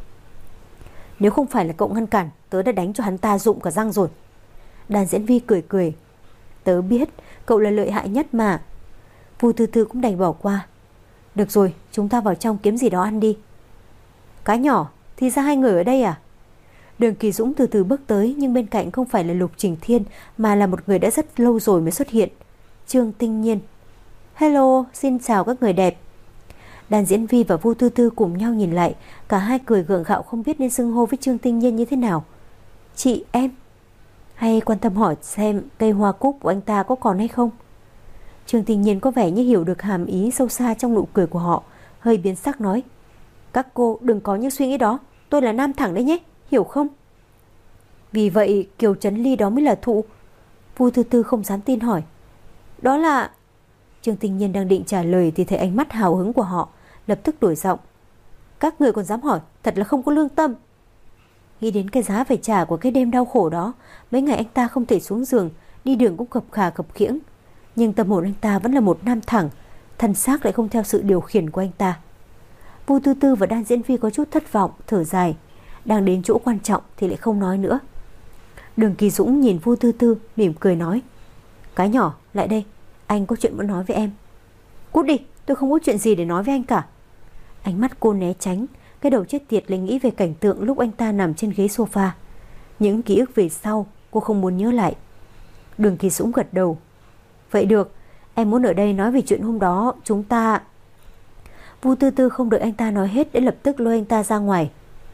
Nếu không phải là cậu ngăn cản, tớ đã đánh cho hắn ta rụng cả răng rồi. Đàn diễn viên cười cười. Tớ biết, cậu là lợi hại nhất mà. Vu Tư Tư cũng đành bỏ qua. Được rồi, chúng ta vào trong kiếm gì đó ăn đi. Cái nhỏ, thì ra hai người ở đây à? Đường Kỳ Dũng từ từ bước tới, nhưng bên cạnh không phải là Lục Trình Thiên, mà là một người đã rất lâu rồi mới xuất hiện. Trương Tinh Nhiên. Hello, xin chào các người đẹp. Đàn diễn Vi và Vu Tư Tư cùng nhau nhìn lại, cả hai cười gượng gạo không biết nên xưng hô với Trương Tinh Nhiên như thế nào. Chị em, hay quan tâm hỏi xem cây hoa cúc của anh ta có còn hay không. Trương Tinh Nhiên có vẻ như hiểu được hàm ý sâu xa trong nụ cười của họ, hơi biến sắc nói: Các cô đừng có những suy nghĩ đó, tôi là nam thẳng đấy nhé, hiểu không? Vì vậy Kiều Trấn Ly đó mới là thụ. Vu Tư Tư không dám tin hỏi: Đó là... Trương Tinh Nhiên đang định trả lời thì thấy ánh mắt hào hứng của họ, lập tức đổi giọng: Các người còn dám hỏi, thật là không có lương tâm. Nghĩ đến cái giá phải trả của cái đêm đau khổ đó, mấy ngày anh ta không thể xuống giường, đi đường cũng khập khà khập khiễng, nhưng tâm hồn anh ta vẫn là một nam thẳng, thân xác lại không theo sự điều khiển của anh ta. Vu Tư Tư và đan diễn viên có chút thất vọng, thở dài. Đang đến chỗ quan trọng thì lại không nói nữa. Đường Kỳ Dũng nhìn Vu Tư Tư mỉm cười nói: Cái nhỏ, lại đây, anh có chuyện muốn nói với em. Cút đi, tôi không có chuyện gì để nói với anh cả. Ánh mắt cô né tránh, cái đầu chết tiệt lại nghĩ về cảnh tượng lúc anh ta nằm trên ghế sofa. Những ký ức về sau cô không muốn nhớ lại. Đường Kỳ Dũng gật đầu. Vậy được, em muốn ở đây nói về chuyện hôm đó chúng ta... Vu Tư Tư không đợi anh ta nói hết để lập tức lôi anh ta ra ngoài.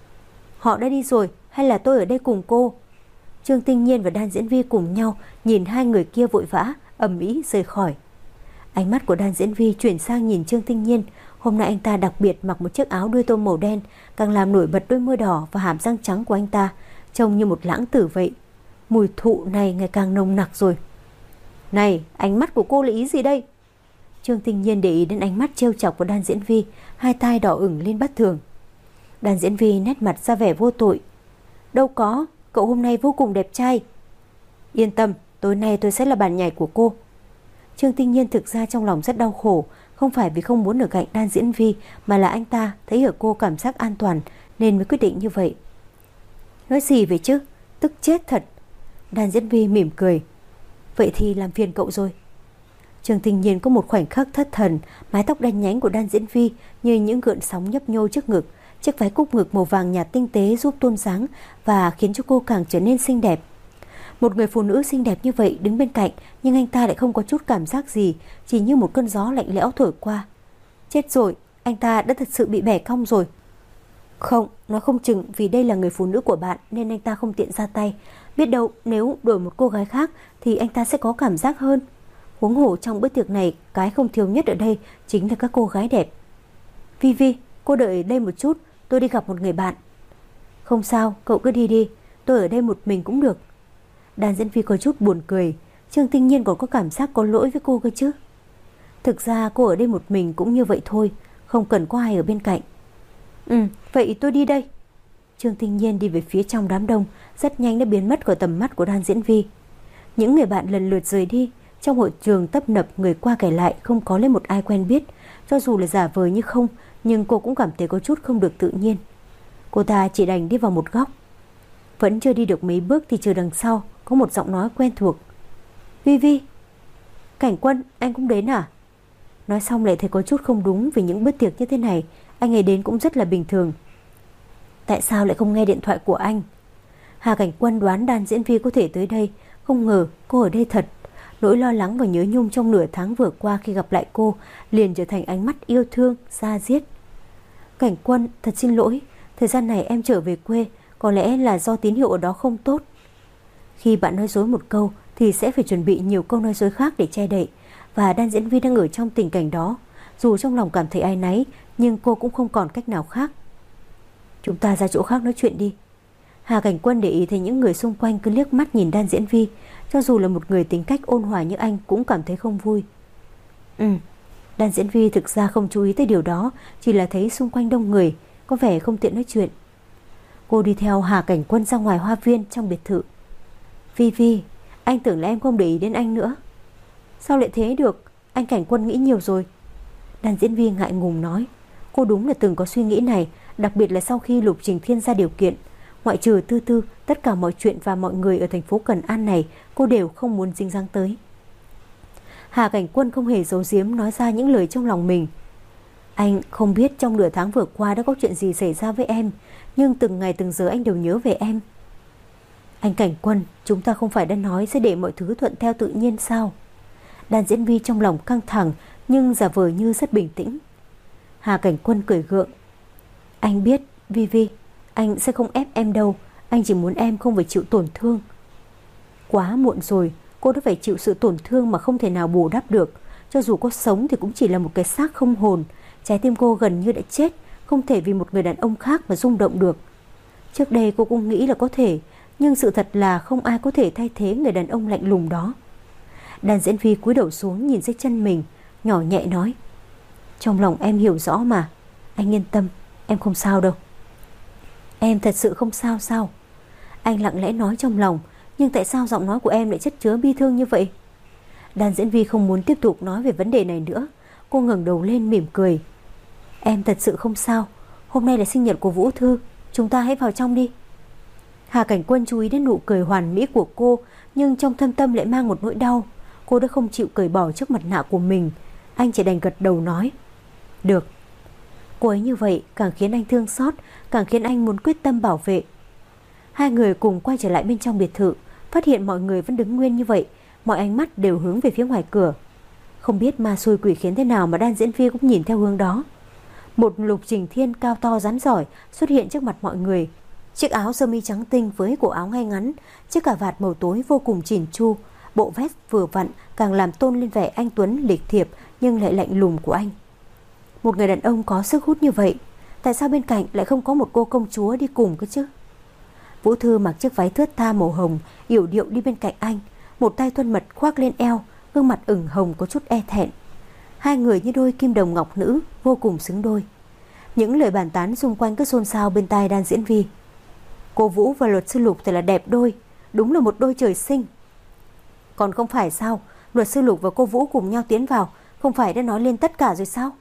Họ đã đi rồi, hay là tôi ở đây cùng cô? Trương Tinh Nhiên và đan diễn viên cùng nhau nhìn hai người kia vội vã ầm ĩ rời khỏi. Ánh mắt của đan diễn viên chuyển sang nhìn Trương Tinh Nhiên. Hôm nay anh ta đặc biệt mặc một chiếc áo đuôi tôm màu đen, càng làm nổi bật đôi môi đỏ và hàm răng trắng của anh ta, trông như một lãng tử vậy. Mùi thụ này ngày càng nồng nặc rồi. Này, ánh mắt của cô là ý gì đây? Trương Tinh Nhiên để ý đến ánh mắt trêu chọc của đan diễn viên, hai tai đỏ ửng lên bất thường. Đan diễn viên nét mặt ra vẻ vô tội. Đâu có, cậu hôm nay vô cùng đẹp trai. Yên tâm, tối nay tôi sẽ là bạn nhảy của cô. Trương Tinh Nhiên thực ra trong lòng rất đau khổ, không phải vì không muốn ở cạnh đan diễn viên, mà là anh ta thấy ở cô cảm giác an toàn nên mới quyết định như vậy. Nói gì vậy chứ, tức chết thật. Đan diễn viên mỉm cười. Vậy thì làm phiền cậu rồi. Trương Tinh Nhiên có một khoảnh khắc thất thần, mái tóc đen nhánh của đan diễn viên như những gợn sóng nhấp nhô trước ngực, chiếc váy cúc ngực màu vàng nhạt tinh tế giúp tôn dáng và khiến cho cô càng trở nên xinh đẹp. Một người phụ nữ xinh đẹp như vậy đứng bên cạnh, nhưng anh ta lại không có chút cảm giác gì, chỉ như một cơn gió lạnh lẽo thổi qua. Chết rồi, anh ta đã thật sự bị bẻ cong rồi. Không, nói không chừng vì đây là người phụ nữ của bạn nên anh ta không tiện ra tay. Biết đâu nếu đổi một cô gái khác thì anh ta sẽ có cảm giác hơn. Huống hồ trong bữa tiệc này, cái không thiếu nhất ở đây chính là các cô gái đẹp. Vi Vi, cô đợi ở đây một chút, tôi đi gặp một người bạn. Không sao, cậu cứ đi đi, tôi ở đây một mình cũng được. Đàn diễn viên có chút buồn cười. Trương Tinh Nhiên còn có cảm giác có lỗi với cô cơ chứ. Thực ra cô ở đây một mình cũng như vậy thôi, không cần có ai ở bên cạnh. Ừ, vậy tôi đi đây. Trương Tinh Nhiên đi về phía trong đám đông, rất nhanh đã biến mất khỏi tầm mắt của đàn diễn viên. Những người bạn lần lượt rời đi. Trong hội trường tấp nập người qua kể lại, không có lấy một ai quen biết. Cho dù là giả vờ như không, nhưng cô cũng cảm thấy có chút không được tự nhiên. Cô ta chỉ đành đi vào một góc. Vẫn chưa đi được mấy bước thì chờ đằng sau có một giọng nói quen thuộc. Vi Vi. Cảnh Quân, anh cũng đến à? Nói xong lại thấy có chút không đúng, vì những bữa tiệc như thế này anh ấy đến cũng rất là bình thường. Tại sao lại không nghe điện thoại của anh? Hà Cảnh Quân đoán đàn diễn viên có thể tới đây, không ngờ cô ở đây thật. Nỗi lo lắng và nhớ nhung trong nửa tháng vừa qua khi gặp lại cô liền trở thành ánh mắt yêu thương, da diết. Cảnh Quân, thật xin lỗi, thời gian này em trở về quê, có lẽ là do tín hiệu ở đó không tốt. Khi bạn nói dối một câu thì sẽ phải chuẩn bị nhiều câu nói dối khác để che đậy, và đan diễn viên đang ở trong tình cảnh đó. Dù trong lòng cảm thấy áy náy, nhưng cô cũng không còn cách nào khác. Chúng ta ra chỗ khác nói chuyện đi. Hà Cảnh Quân để ý thấy những người xung quanh cứ liếc mắt nhìn Đan Diễn Vi, cho dù là một người tính cách ôn hòa như anh cũng cảm thấy không vui. Ừ, Đan Diễn Vi thực ra không chú ý tới điều đó, chỉ là thấy xung quanh đông người, có vẻ không tiện nói chuyện. Cô đi theo Hà Cảnh Quân ra ngoài hoa viên trong biệt thự. Vi Vi, anh tưởng là em không để ý đến anh nữa. Sao lại thế được, anh Cảnh Quân nghĩ nhiều rồi. Đan Diễn Vi ngại ngùng nói. Cô đúng là từng có suy nghĩ này, đặc biệt là sau khi Lục Trình Thiên ra điều kiện. Ngoại trừ Tư Tư, tất cả mọi chuyện và mọi người ở thành phố Cần An này cô đều không muốn dính dáng tới. Hà Cảnh Quân không hề giấu giếm nói ra những lời trong lòng mình. Anh không biết trong nửa tháng vừa qua đã có chuyện gì xảy ra với em, nhưng từng ngày từng giờ anh đều nhớ về em. Anh Cảnh Quân, chúng ta không phải đã nói sẽ để mọi thứ thuận theo tự nhiên sao? Đan Diễn Vi trong lòng căng thẳng nhưng giả vờ như rất bình tĩnh. Hà Cảnh Quân cười gượng. Anh biết, Vi Vi, anh sẽ không ép em đâu, anh chỉ muốn em không phải chịu tổn thương. Quá muộn rồi, cô đã phải chịu sự tổn thương mà không thể nào bù đắp được. Cho dù có sống thì cũng chỉ là một cái xác không hồn. Trái tim cô gần như đã chết, không thể vì một người đàn ông khác mà rung động được. Trước đây cô cũng nghĩ là có thể, nhưng sự thật là không ai có thể thay thế người đàn ông lạnh lùng đó. Đan Diễn Vi cúi đầu xuống nhìn dưới chân mình, nhỏ nhẹ nói. Trong lòng em hiểu rõ mà, anh yên tâm, em không sao đâu. Em thật sự không sao sao? Anh lặng lẽ nói trong lòng, nhưng tại sao giọng nói của em lại chất chứa bi thương như vậy? Đan Diễn Vi không muốn tiếp tục nói về vấn đề này nữa. Cô ngẩng đầu lên mỉm cười. Em thật sự không sao. Hôm nay là sinh nhật của Vũ Thư, chúng ta hãy vào trong đi. Hà Cảnh Quân chú ý đến nụ cười hoàn mỹ của cô, nhưng trong thâm tâm lại mang một nỗi đau. Cô đã không chịu cởi bỏ chiếc mặt nạ của mình. Anh chỉ đành gật đầu nói. Được. Cô ấy như vậy càng khiến anh thương xót, càng khiến anh muốn quyết tâm bảo vệ. Hai người cùng quay trở lại bên trong biệt thự, phát hiện mọi người vẫn đứng nguyên như vậy, mọi ánh mắt đều hướng về phía ngoài cửa. Không biết ma xui quỷ khiến thế nào mà Đan Diễn Vi cũng nhìn theo hướng đó. Một Lục Trình Thiên cao to rắn giỏi xuất hiện trước mặt mọi người. Chiếc áo sơ mi trắng tinh với cổ áo ngay ngắn, chiếc cà vạt màu tối vô cùng chỉn chu, bộ vest vừa vặn càng làm tôn lên vẻ anh tuấn lịch thiệp nhưng lại lạnh lùng của anh. Một người đàn ông có sức hút như vậy, tại sao bên cạnh lại không có một cô công chúa đi cùng cơ chứ? Vũ Thư mặc chiếc váy thướt tha màu hồng, yểu điệu đi bên cạnh anh, một tay thuần mật khoác lên eo, gương mặt ửng hồng có chút e thẹn. Hai người như đôi kim đồng ngọc nữ, vô cùng xứng đôi. Những lời bàn tán xung quanh cứ xôn xao bên tai Đan Diễn Vi. Cô Vũ và luật sư Lục thật là đẹp đôi, đúng là một đôi trời sinh. Còn không phải sao, luật sư Lục và cô Vũ cùng nhau tiến vào, không phải đã nói lên tất cả rồi sao?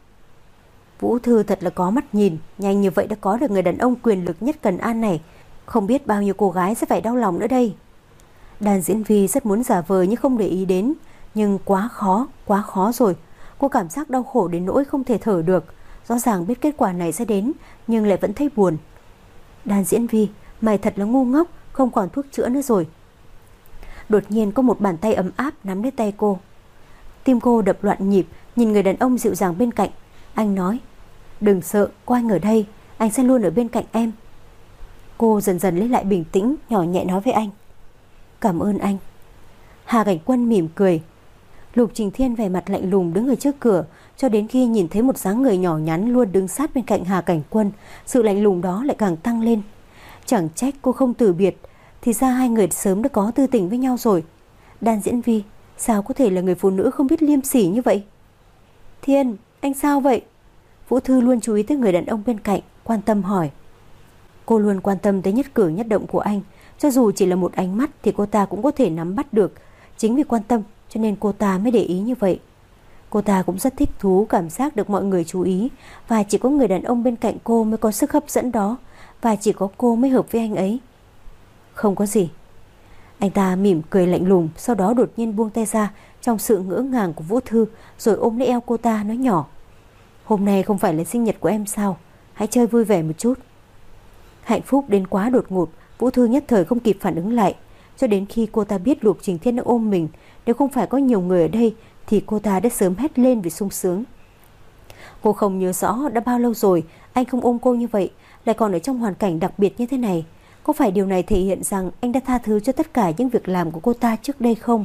Vũ Thư thật là có mắt nhìn, nhanh như vậy đã có được người đàn ông quyền lực nhất Cần An này, không biết bao nhiêu cô gái sẽ phải đau lòng nữa đây. Đan Diễn Vi rất muốn giả vờ nhưng không để ý đến, nhưng quá khó, quá khó rồi. Cô cảm giác đau khổ đến nỗi không thể thở được. Rõ ràng biết kết quả này sẽ đến, nhưng lại vẫn thấy buồn. Đan Diễn Vi, mày thật là ngu ngốc, không còn thuốc chữa nữa rồi. Đột nhiên có một bàn tay ấm áp nắm lấy tay cô. Tim cô đập loạn nhịp, nhìn người đàn ông dịu dàng bên cạnh. Anh nói, đừng sợ, có anh ở đây, anh sẽ luôn ở bên cạnh em. Cô dần dần lấy lại bình tĩnh, nhỏ nhẹ nói với anh. Cảm ơn anh. Hà Cảnh Quân mỉm cười. Lục Trình Thiên vẻ mặt lạnh lùng đứng ở trước cửa, cho đến khi nhìn thấy một dáng người nhỏ nhắn luôn đứng sát bên cạnh Hà Cảnh Quân, sự lạnh lùng đó lại càng tăng lên. Chẳng trách cô không từ biệt, thì ra hai người sớm đã có tư tình với nhau rồi. Đan Diễn Vi, sao có thể là người phụ nữ không biết liêm sỉ như vậy? Thiên, anh sao vậy? Vũ Thư luôn chú ý tới người đàn ông bên cạnh, quan tâm hỏi. Cô luôn quan tâm tới nhất cử nhất động của anh, cho dù chỉ là một ánh mắt thì cô ta cũng có thể nắm bắt được. Chính vì quan tâm cho nên cô ta mới để ý như vậy. Cô ta cũng rất thích thú cảm giác được mọi người chú ý, và chỉ có người đàn ông bên cạnh cô mới có sức hấp dẫn đó, và chỉ có cô mới hợp với anh ấy. Không có gì. Anh ta mỉm cười lạnh lùng, sau đó đột nhiên buông tay ra trong sự ngỡ ngàng của Vũ Thư, rồi ôm lấy eo cô ta nói nhỏ. Hôm nay không phải là sinh nhật của em sao? Hãy chơi vui vẻ một chút. Hạnh phúc đến quá đột ngột, Vũ Thư nhất thời không kịp phản ứng lại. Cho đến khi cô ta biết Lục Trình Thiên đang ôm mình, nếu không phải có nhiều người ở đây thì cô ta đã sớm hét lên vì sung sướng. Cô không nhớ rõ đã bao lâu rồi anh không ôm cô như vậy, lại còn ở trong hoàn cảnh đặc biệt như thế này. Có phải điều này thể hiện rằng anh đã tha thứ cho tất cả những việc làm của cô ta trước đây không?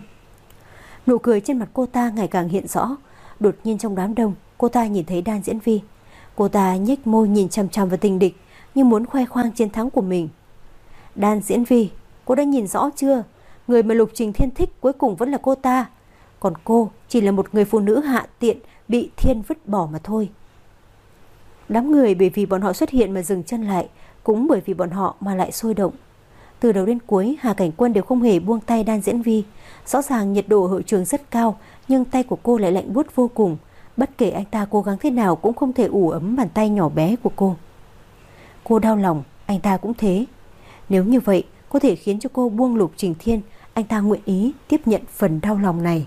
Nụ cười trên mặt cô ta ngày càng hiện rõ. Đột nhiên trong đám đông, cô ta nhìn thấy Đan Diễn Vi. Cô ta nhếch môi nhìn chằm chằm vào tình địch, như muốn khoe khoang chiến thắng của mình. Đan Diễn Vi, cô đã nhìn rõ chưa? Người mà Lục Trình Thiên thích cuối cùng vẫn là cô ta. Còn cô chỉ là một người phụ nữ hạ tiện bị thiên vứt bỏ mà thôi. Đám người bởi vì bọn họ xuất hiện mà dừng chân lại, cũng bởi vì bọn họ mà lại sôi động. Từ đầu đến cuối, Hà Cảnh Quân đều không hề buông tay Đan Diễn Vi. Rõ ràng nhiệt độ ở hội trường rất cao, nhưng tay của cô lại lạnh buốt vô cùng. Bất kể anh ta cố gắng thế nào cũng không thể ủ ấm bàn tay nhỏ bé của cô. Cô đau lòng, anh ta cũng thế. Nếu như vậy có thể khiến cho cô buông Lục Trình Thiên, anh ta nguyện ý tiếp nhận phần đau lòng này.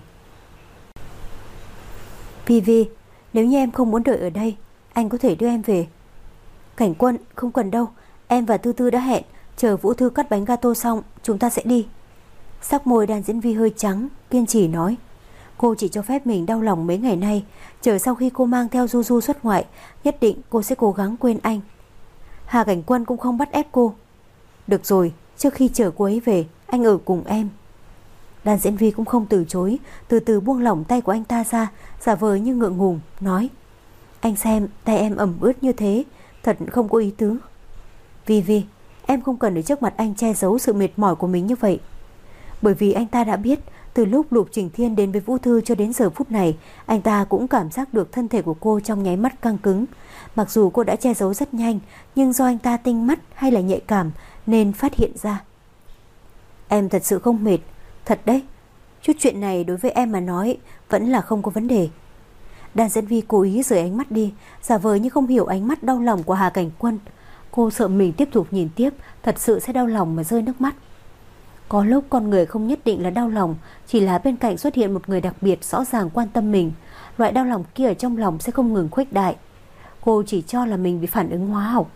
Vi Vi, nếu như em không muốn đợi ở đây, anh có thể đưa em về. Cảnh Quân, không cần đâu, em và Tư Tư đã hẹn, chờ Vũ Thư cắt bánh gato xong chúng ta sẽ đi. Sắc môi Đan Diễn Vi hơi trắng, kiên trì nói. Cô chỉ cho phép mình đau lòng mấy ngày nay, chờ sau khi cô mang theo Du Du xuất ngoại, nhất định cô sẽ cố gắng quên anh. Hà Cảnh Quân cũng không bắt ép cô. Được rồi, trước khi chờ cô ấy về, anh ở cùng em. Đan Diễn Vi cũng không từ chối, từ từ buông lỏng tay của anh ta ra, giả vờ như ngượng ngùng, nói. Anh xem, tay em ẩm ướt như thế, thật không có ý tứ. Vi Vi, em không cần ở trước mặt anh che giấu sự mệt mỏi của mình như vậy. Bởi vì anh ta đã biết, từ lúc Lục Trình Thiên đến với Vũ Thư cho đến giờ phút này, anh ta cũng cảm giác được thân thể của cô trong nháy mắt căng cứng. Mặc dù cô đã che giấu rất nhanh, nhưng do anh ta tinh mắt hay là nhạy cảm nên phát hiện ra. Em thật sự không mệt, thật đấy. Chút chuyện này đối với em mà nói vẫn là không có vấn đề. Đan Diễn Vi cố ý rời ánh mắt đi, giả vờ như không hiểu ánh mắt đau lòng của Hà Cảnh Quân. Cô sợ mình tiếp tục nhìn tiếp, thật sự sẽ đau lòng mà rơi nước mắt. Có lúc con người không nhất định là đau lòng, chỉ là bên cạnh xuất hiện một người đặc biệt rõ ràng quan tâm mình. Loại đau lòng kia ở trong lòng sẽ không ngừng khuếch đại. Cô chỉ cho là mình bị phản ứng hóa học.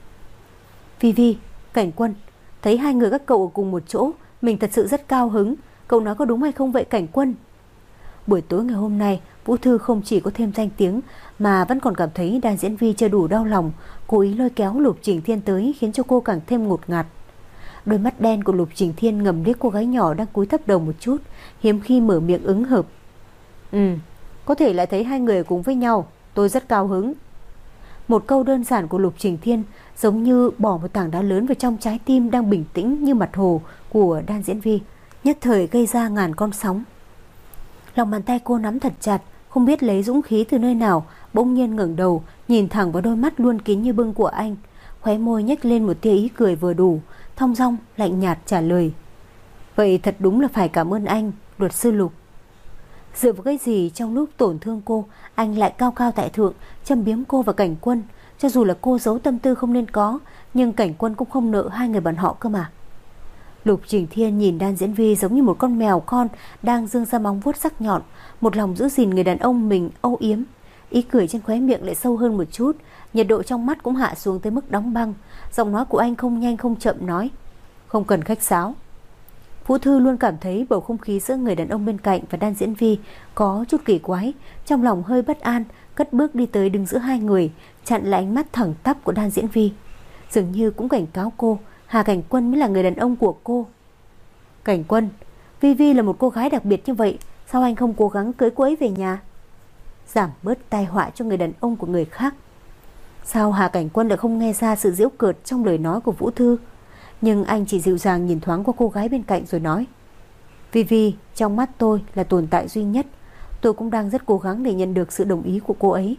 Vi Vi, Cảnh Quân, thấy hai người các cậu ở cùng một chỗ, mình thật sự rất cao hứng. Cậu nói có đúng hay không vậy Cảnh Quân? Buổi tối ngày hôm nay, Vũ Thư không chỉ có thêm danh tiếng mà vẫn còn cảm thấy Đan Diễn Vi chưa đủ đau lòng, cố ý lôi kéo Lục Trình Thiên tới khiến cho cô càng thêm ngột ngạt. Đôi mắt đen của Lục Trình Thiên ngầm liếc cô gái nhỏ đang cúi thấp đầu một chút, hiếm khi mở miệng ứng hợp. Ừ, có thể lại thấy hai người cùng với nhau, tôi rất cao hứng. Một câu đơn giản của Lục Trình Thiên giống như bỏ một tảng đá lớn vào trong trái tim đang bình tĩnh như mặt hồ của Đan Diễn Vi, nhất thời gây ra ngàn con sóng. Lòng bàn tay cô nắm thật chặt, không biết lấy dũng khí từ nơi nào, bỗng nhiên ngẩng đầu, nhìn thẳng vào đôi mắt luôn kín như bưng của anh, khóe môi nhếch lên một tia ý cười vừa đủ, thong dong lạnh nhạt trả lời. Vậy thật đúng là phải cảm ơn anh, luật sư Lục. Dựa vào cái gì trong lúc tổn thương cô, anh lại cao cao tại thượng, châm biếm cô và Cảnh Quân? Cho dù là cô giấu tâm tư không nên có, nhưng Cảnh Quân cũng không nợ hai người bọn họ cơ mà. Lục Trình Thiên nhìn Đan Diễn Vi giống như một con mèo con đang giương ra móng vuốt sắc nhọn, một lòng giữ gìn người đàn ông mình âu yếm. Ý cười trên khóe miệng lại sâu hơn một chút, nhiệt độ trong mắt cũng hạ xuống tới mức đóng băng. Giọng nói của anh không nhanh không chậm nói, không cần khách sáo. Vũ Thư luôn cảm thấy bầu không khí giữa người đàn ông bên cạnh và Đan Diễn Vi có chút kỳ quái, trong lòng hơi bất an, cất bước đi tới đứng giữa hai người, chặn lại ánh mắt thẳng tắp của Đan Diễn Vi, dường như cũng cảnh cáo cô Hà Cảnh Quân mới là người đàn ông của cô. Cảnh Quân, Vi Vi là một cô gái đặc biệt như vậy, sao anh không cố gắng cưới cô ấy về nhà, giảm bớt tai họa cho người đàn ông của người khác? Sao Hà Cảnh Quân lại không nghe ra sự giễu cợt trong lời nói của Vũ Thư? Nhưng anh chỉ dịu dàng nhìn thoáng qua cô gái bên cạnh rồi nói, Vi Vi trong mắt tôi là tồn tại duy nhất, tôi cũng đang rất cố gắng để nhận được sự đồng ý của cô ấy.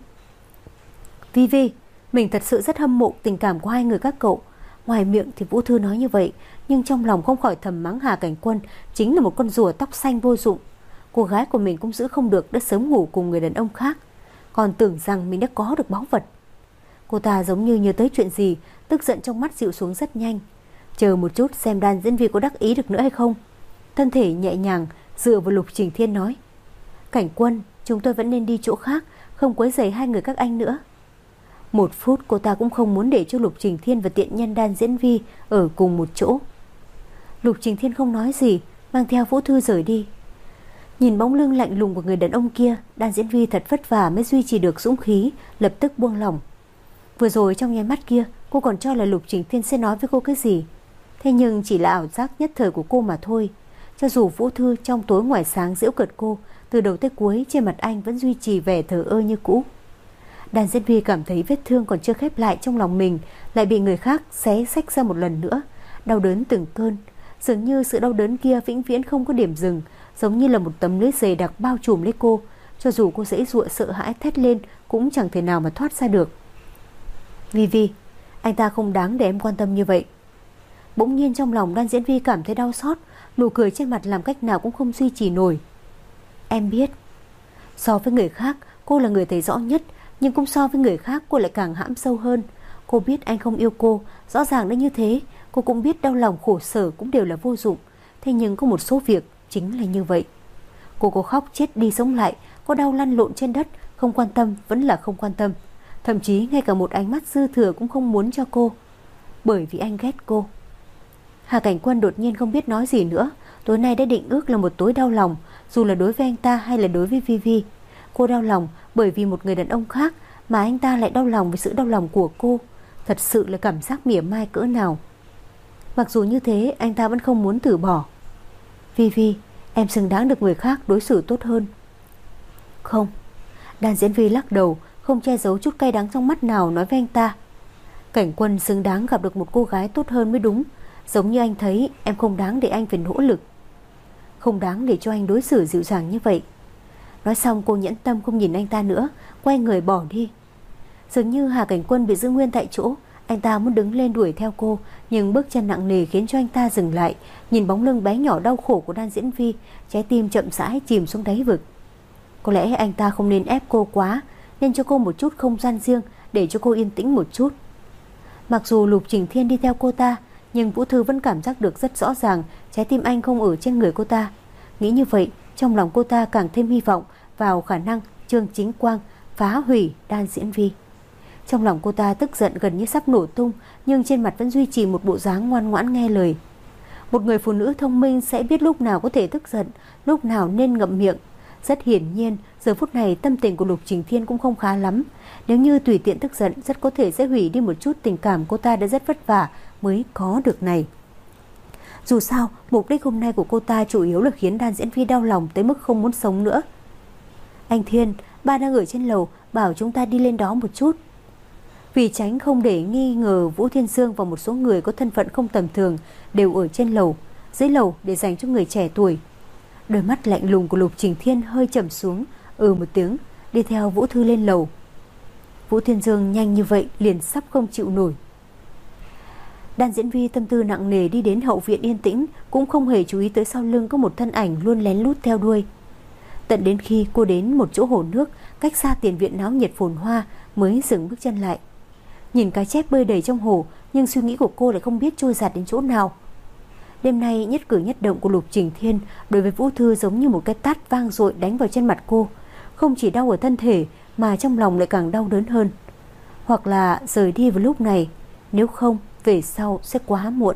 Vi Vi, mình thật sự rất hâm mộ tình cảm của hai người các cậu. Ngoài miệng thì Vũ Thư nói như vậy, nhưng trong lòng không khỏi thầm mắng Hà Cảnh Quân chính là một con rùa tóc xanh vô dụng. Cô gái của mình cũng giữ không được, đã sớm ngủ cùng người đàn ông khác, còn tưởng rằng mình đã có được báu vật. Cô ta giống như nhớ tới chuyện gì, tức giận trong mắt dịu xuống rất nhanh. Chờ một chút xem Đan Diễn Vi có đắc ý được nữa hay không. Thân thể nhẹ nhàng dựa vào Lục Trình Thiên nói, Cảnh Quân, chúng tôi vẫn nên đi chỗ khác, không quấy rầy hai người các anh nữa. Một phút cô ta cũng không muốn để cho Lục Trình Thiên và tiện nhân Đan Diễn Vi ở cùng một chỗ. Lục Trình Thiên không nói gì, mang theo Vũ Thư rời đi. Nhìn bóng lưng lạnh lùng của người đàn ông kia, Đan Diễn Vi thật vất vả mới duy trì được dũng khí, lập tức buông lỏng. Vừa rồi trong nháy mắt kia, cô còn cho là Lục Trình Thiên sẽ nói với cô cái gì. Thế nhưng chỉ là ảo giác nhất thời của cô mà thôi. Cho dù Vũ Thư trong tối ngoài sáng giễu cợt cô, từ đầu tới cuối trên mặt anh vẫn duy trì vẻ thờ ơ như cũ. Đan Diễn Vi cảm thấy vết thương còn chưa khép lại trong lòng mình lại bị người khác xé xách ra một lần nữa. đau đớn từng cơn. Dường như sự đau đớn kia vĩnh viễn không có điểm dừng, giống như là một tấm lưới dày đặc bao trùm lấy cô. Cho dù cô giãy giụa sợ hãi thét lên cũng chẳng thể nào mà thoát ra được. Vi Vi, anh ta không đáng để em quan tâm như vậy. Bỗng nhiên trong lòng Đan Diễn Vi cảm thấy đau xót, nụ cười trên mặt làm cách nào cũng không duy trì nổi. Em biết, so với người khác cô là người thấy rõ nhất, nhưng cũng so với người khác cô lại càng hãm sâu hơn. Cô biết anh không yêu cô, rõ ràng đã như thế. Cô cũng biết đau lòng khổ sở cũng đều là vô dụng. Thế nhưng có một số việc chính là như vậy. Cô có khóc chết đi sống lại, có đau lăn lộn trên đất, không quan tâm vẫn là không quan tâm. Thậm chí ngay cả một ánh mắt dư thừa cũng không muốn cho cô, bởi vì anh ghét cô. Hà Cảnh Quân đột nhiên không biết nói gì nữa. Tối nay đã định ước là một tối đau lòng, dù là đối với anh ta hay là đối với Vi Vi. Cô đau lòng bởi vì một người đàn ông khác, mà anh ta lại đau lòng với sự đau lòng của cô. Thật sự là cảm giác mỉa mai cỡ nào. Mặc dù như thế, anh ta vẫn không muốn từ bỏ. Vi Vi, em xứng đáng được người khác đối xử tốt hơn. Không. Đan Diễn Vi lắc đầu, không che giấu chút cay đắng trong mắt nào, nói với anh ta. Cảnh Quân xứng đáng gặp được một cô gái tốt hơn mới đúng. Giống như anh thấy, em không đáng để anh phải nỗ lực, không đáng để cho anh đối xử dịu dàng như vậy. Nói xong cô nhẫn tâm không nhìn anh ta nữa, quay người bỏ đi. Dường như Hà Cảnh Quân bị giữ nguyên tại chỗ. Anh ta muốn đứng lên đuổi theo cô, nhưng bước chân nặng nề khiến cho anh ta dừng lại. Nhìn bóng lưng bé nhỏ đau khổ của Đan Diễn Vi, trái tim chậm rãi chìm xuống đáy vực. Có lẽ anh ta không nên ép cô quá, nên cho cô một chút không gian riêng, để cho cô yên tĩnh một chút. Mặc dù Lục Trình Thiên đi theo cô ta, nhưng Vũ Thư vẫn cảm giác được rất rõ ràng trái tim anh không ở trên người cô ta. Nghĩ như vậy, trong lòng cô ta càng thêm hy vọng vào khả năng Trương Chính Quang phá hủy Đan Diễn Vi. Trong lòng cô ta tức giận gần như sắp nổ tung, nhưng trên mặt vẫn duy trì một bộ dáng ngoan ngoãn nghe lời. Một người phụ nữ thông minh sẽ biết lúc nào có thể tức giận, lúc nào nên ngậm miệng. Rất hiển nhiên, giờ phút này tâm tình của Lục Trình Thiên cũng không khá lắm. Nếu như tùy tiện tức giận, rất có thể sẽ hủy đi một chút tình cảm cô ta đã rất vất vả mới có được này. Dù sao, mục đích hôm nay của cô ta chủ yếu là khiến Đan Diễn Vi đau lòng tới mức không muốn sống nữa. Anh Thiên, ba đang ở trên lầu, bảo chúng ta đi lên đó một chút. Vì tránh không để nghi ngờ, Vũ Thiên Dương và một số người có thân phận không tầm thường đều ở trên lầu, dưới lầu để dành cho người trẻ tuổi. Đôi mắt lạnh lùng của Lục Trình Thiên hơi trầm xuống, ừ một tiếng, đi theo Vũ Thư lên lầu. Vũ Thiên Dương nhanh như vậy liền sắp không chịu nổi. Đan Diễn Vi tâm tư nặng nề đi đến hậu viện yên tĩnh, cũng không hề chú ý tới sau lưng có một thân ảnh luôn lén lút theo đuôi. Tận đến khi cô đến một chỗ hồ nước cách xa tiền viện náo nhiệt phồn hoa mới dừng bước chân lại. Nhìn cá chép bơi đầy trong hồ, nhưng suy nghĩ của cô lại không biết trôi dạt đến chỗ nào. Đêm nay nhất cử nhất động của Lục Trình Thiên đối với Vũ Thư giống như một cái tát vang dội đánh vào trên mặt cô. Không chỉ đau ở thân thể mà trong lòng lại càng đau đớn hơn. Hoặc là rời đi vào lúc này, nếu không về sau sẽ quá muộn.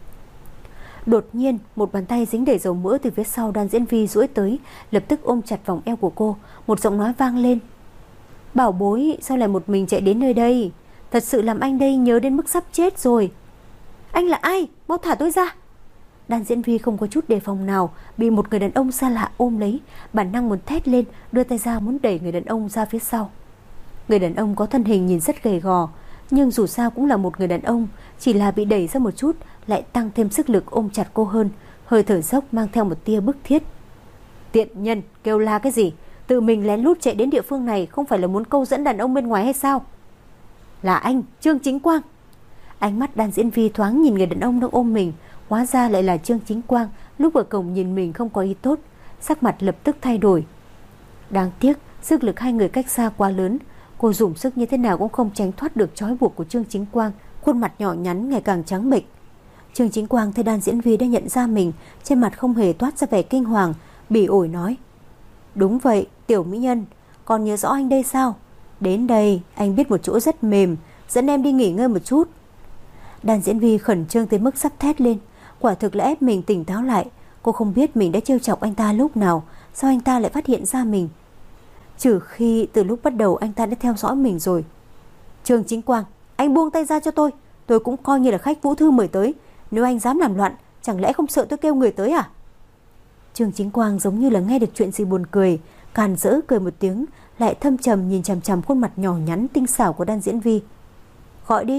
Đột nhiên một bàn tay dính đầy dầu mỡ từ phía sau Đan Diễn Vi duỗi tới, lập tức ôm chặt vòng eo của cô. Một giọng nói vang lên. Bảo bối, sao lại một mình chạy đến nơi đây? Thật sự làm anh đây nhớ đến mức sắp chết rồi. Anh là ai? Mau thả tôi ra. Đan Diễn Vi không có chút đề phòng nào, bị một người đàn ông xa lạ ôm lấy, bản năng muốn thét lên, đưa tay ra muốn đẩy người đàn ông ra phía sau. Người đàn ông có thân hình nhìn rất gầy gò, nhưng dù sao cũng là một người đàn ông, chỉ là bị đẩy ra một chút lại tăng thêm sức lực ôm chặt cô hơn, hơi thở dốc mang theo một tia bức thiết. Tiện nhân, kêu la cái gì? Tự mình lén lút chạy đến địa phương này không phải là muốn câu dẫn đàn ông bên ngoài hay sao? Là anh, Trương Chính Quang. Ánh mắt Đan Diễn Vi thoáng nhìn người đàn ông đang ôm mình, hóa ra lại là Trương Chính Quang. Lúc ở cổng nhìn mình không có ý tốt, sắc mặt lập tức thay đổi. Đáng tiếc sức lực hai người cách xa quá lớn, cô dùng sức như thế nào cũng không tránh thoát được trói buộc của Trương Chính Quang. Khuôn mặt nhỏ nhắn ngày càng trắng bệch. Trương Chính Quang thấy Đan Diễn Vi đã nhận ra mình, trên mặt không hề toát ra vẻ kinh hoàng, bỉ ổi nói. Đúng vậy, tiểu mỹ nhân, còn nhớ rõ anh đây sao? Đến đây, anh biết một chỗ rất mềm, dẫn em đi nghỉ ngơi một chút. Đan Diễn Vi khẩn trương tới mức sắp thét lên, quả thực là ép mình tỉnh táo lại. Cô không biết mình đã trêu chọc anh ta lúc nào, sao anh ta lại phát hiện ra mình. Trừ khi từ lúc bắt đầu anh ta đã theo dõi mình rồi. Trương Chính Quang, anh buông tay ra cho tôi, tôi cũng coi như là khách Vũ Thư mời tới. Nếu anh dám làm loạn, chẳng lẽ không sợ tôi kêu người tới à? Trương Chính Quang giống như là nghe được chuyện gì buồn cười, càn rỡ cười một tiếng, lại thâm trầm nhìn chằm chằm khuôn mặt nhỏ nhắn tinh xảo của Đan Diễn Vi. Gọi đi,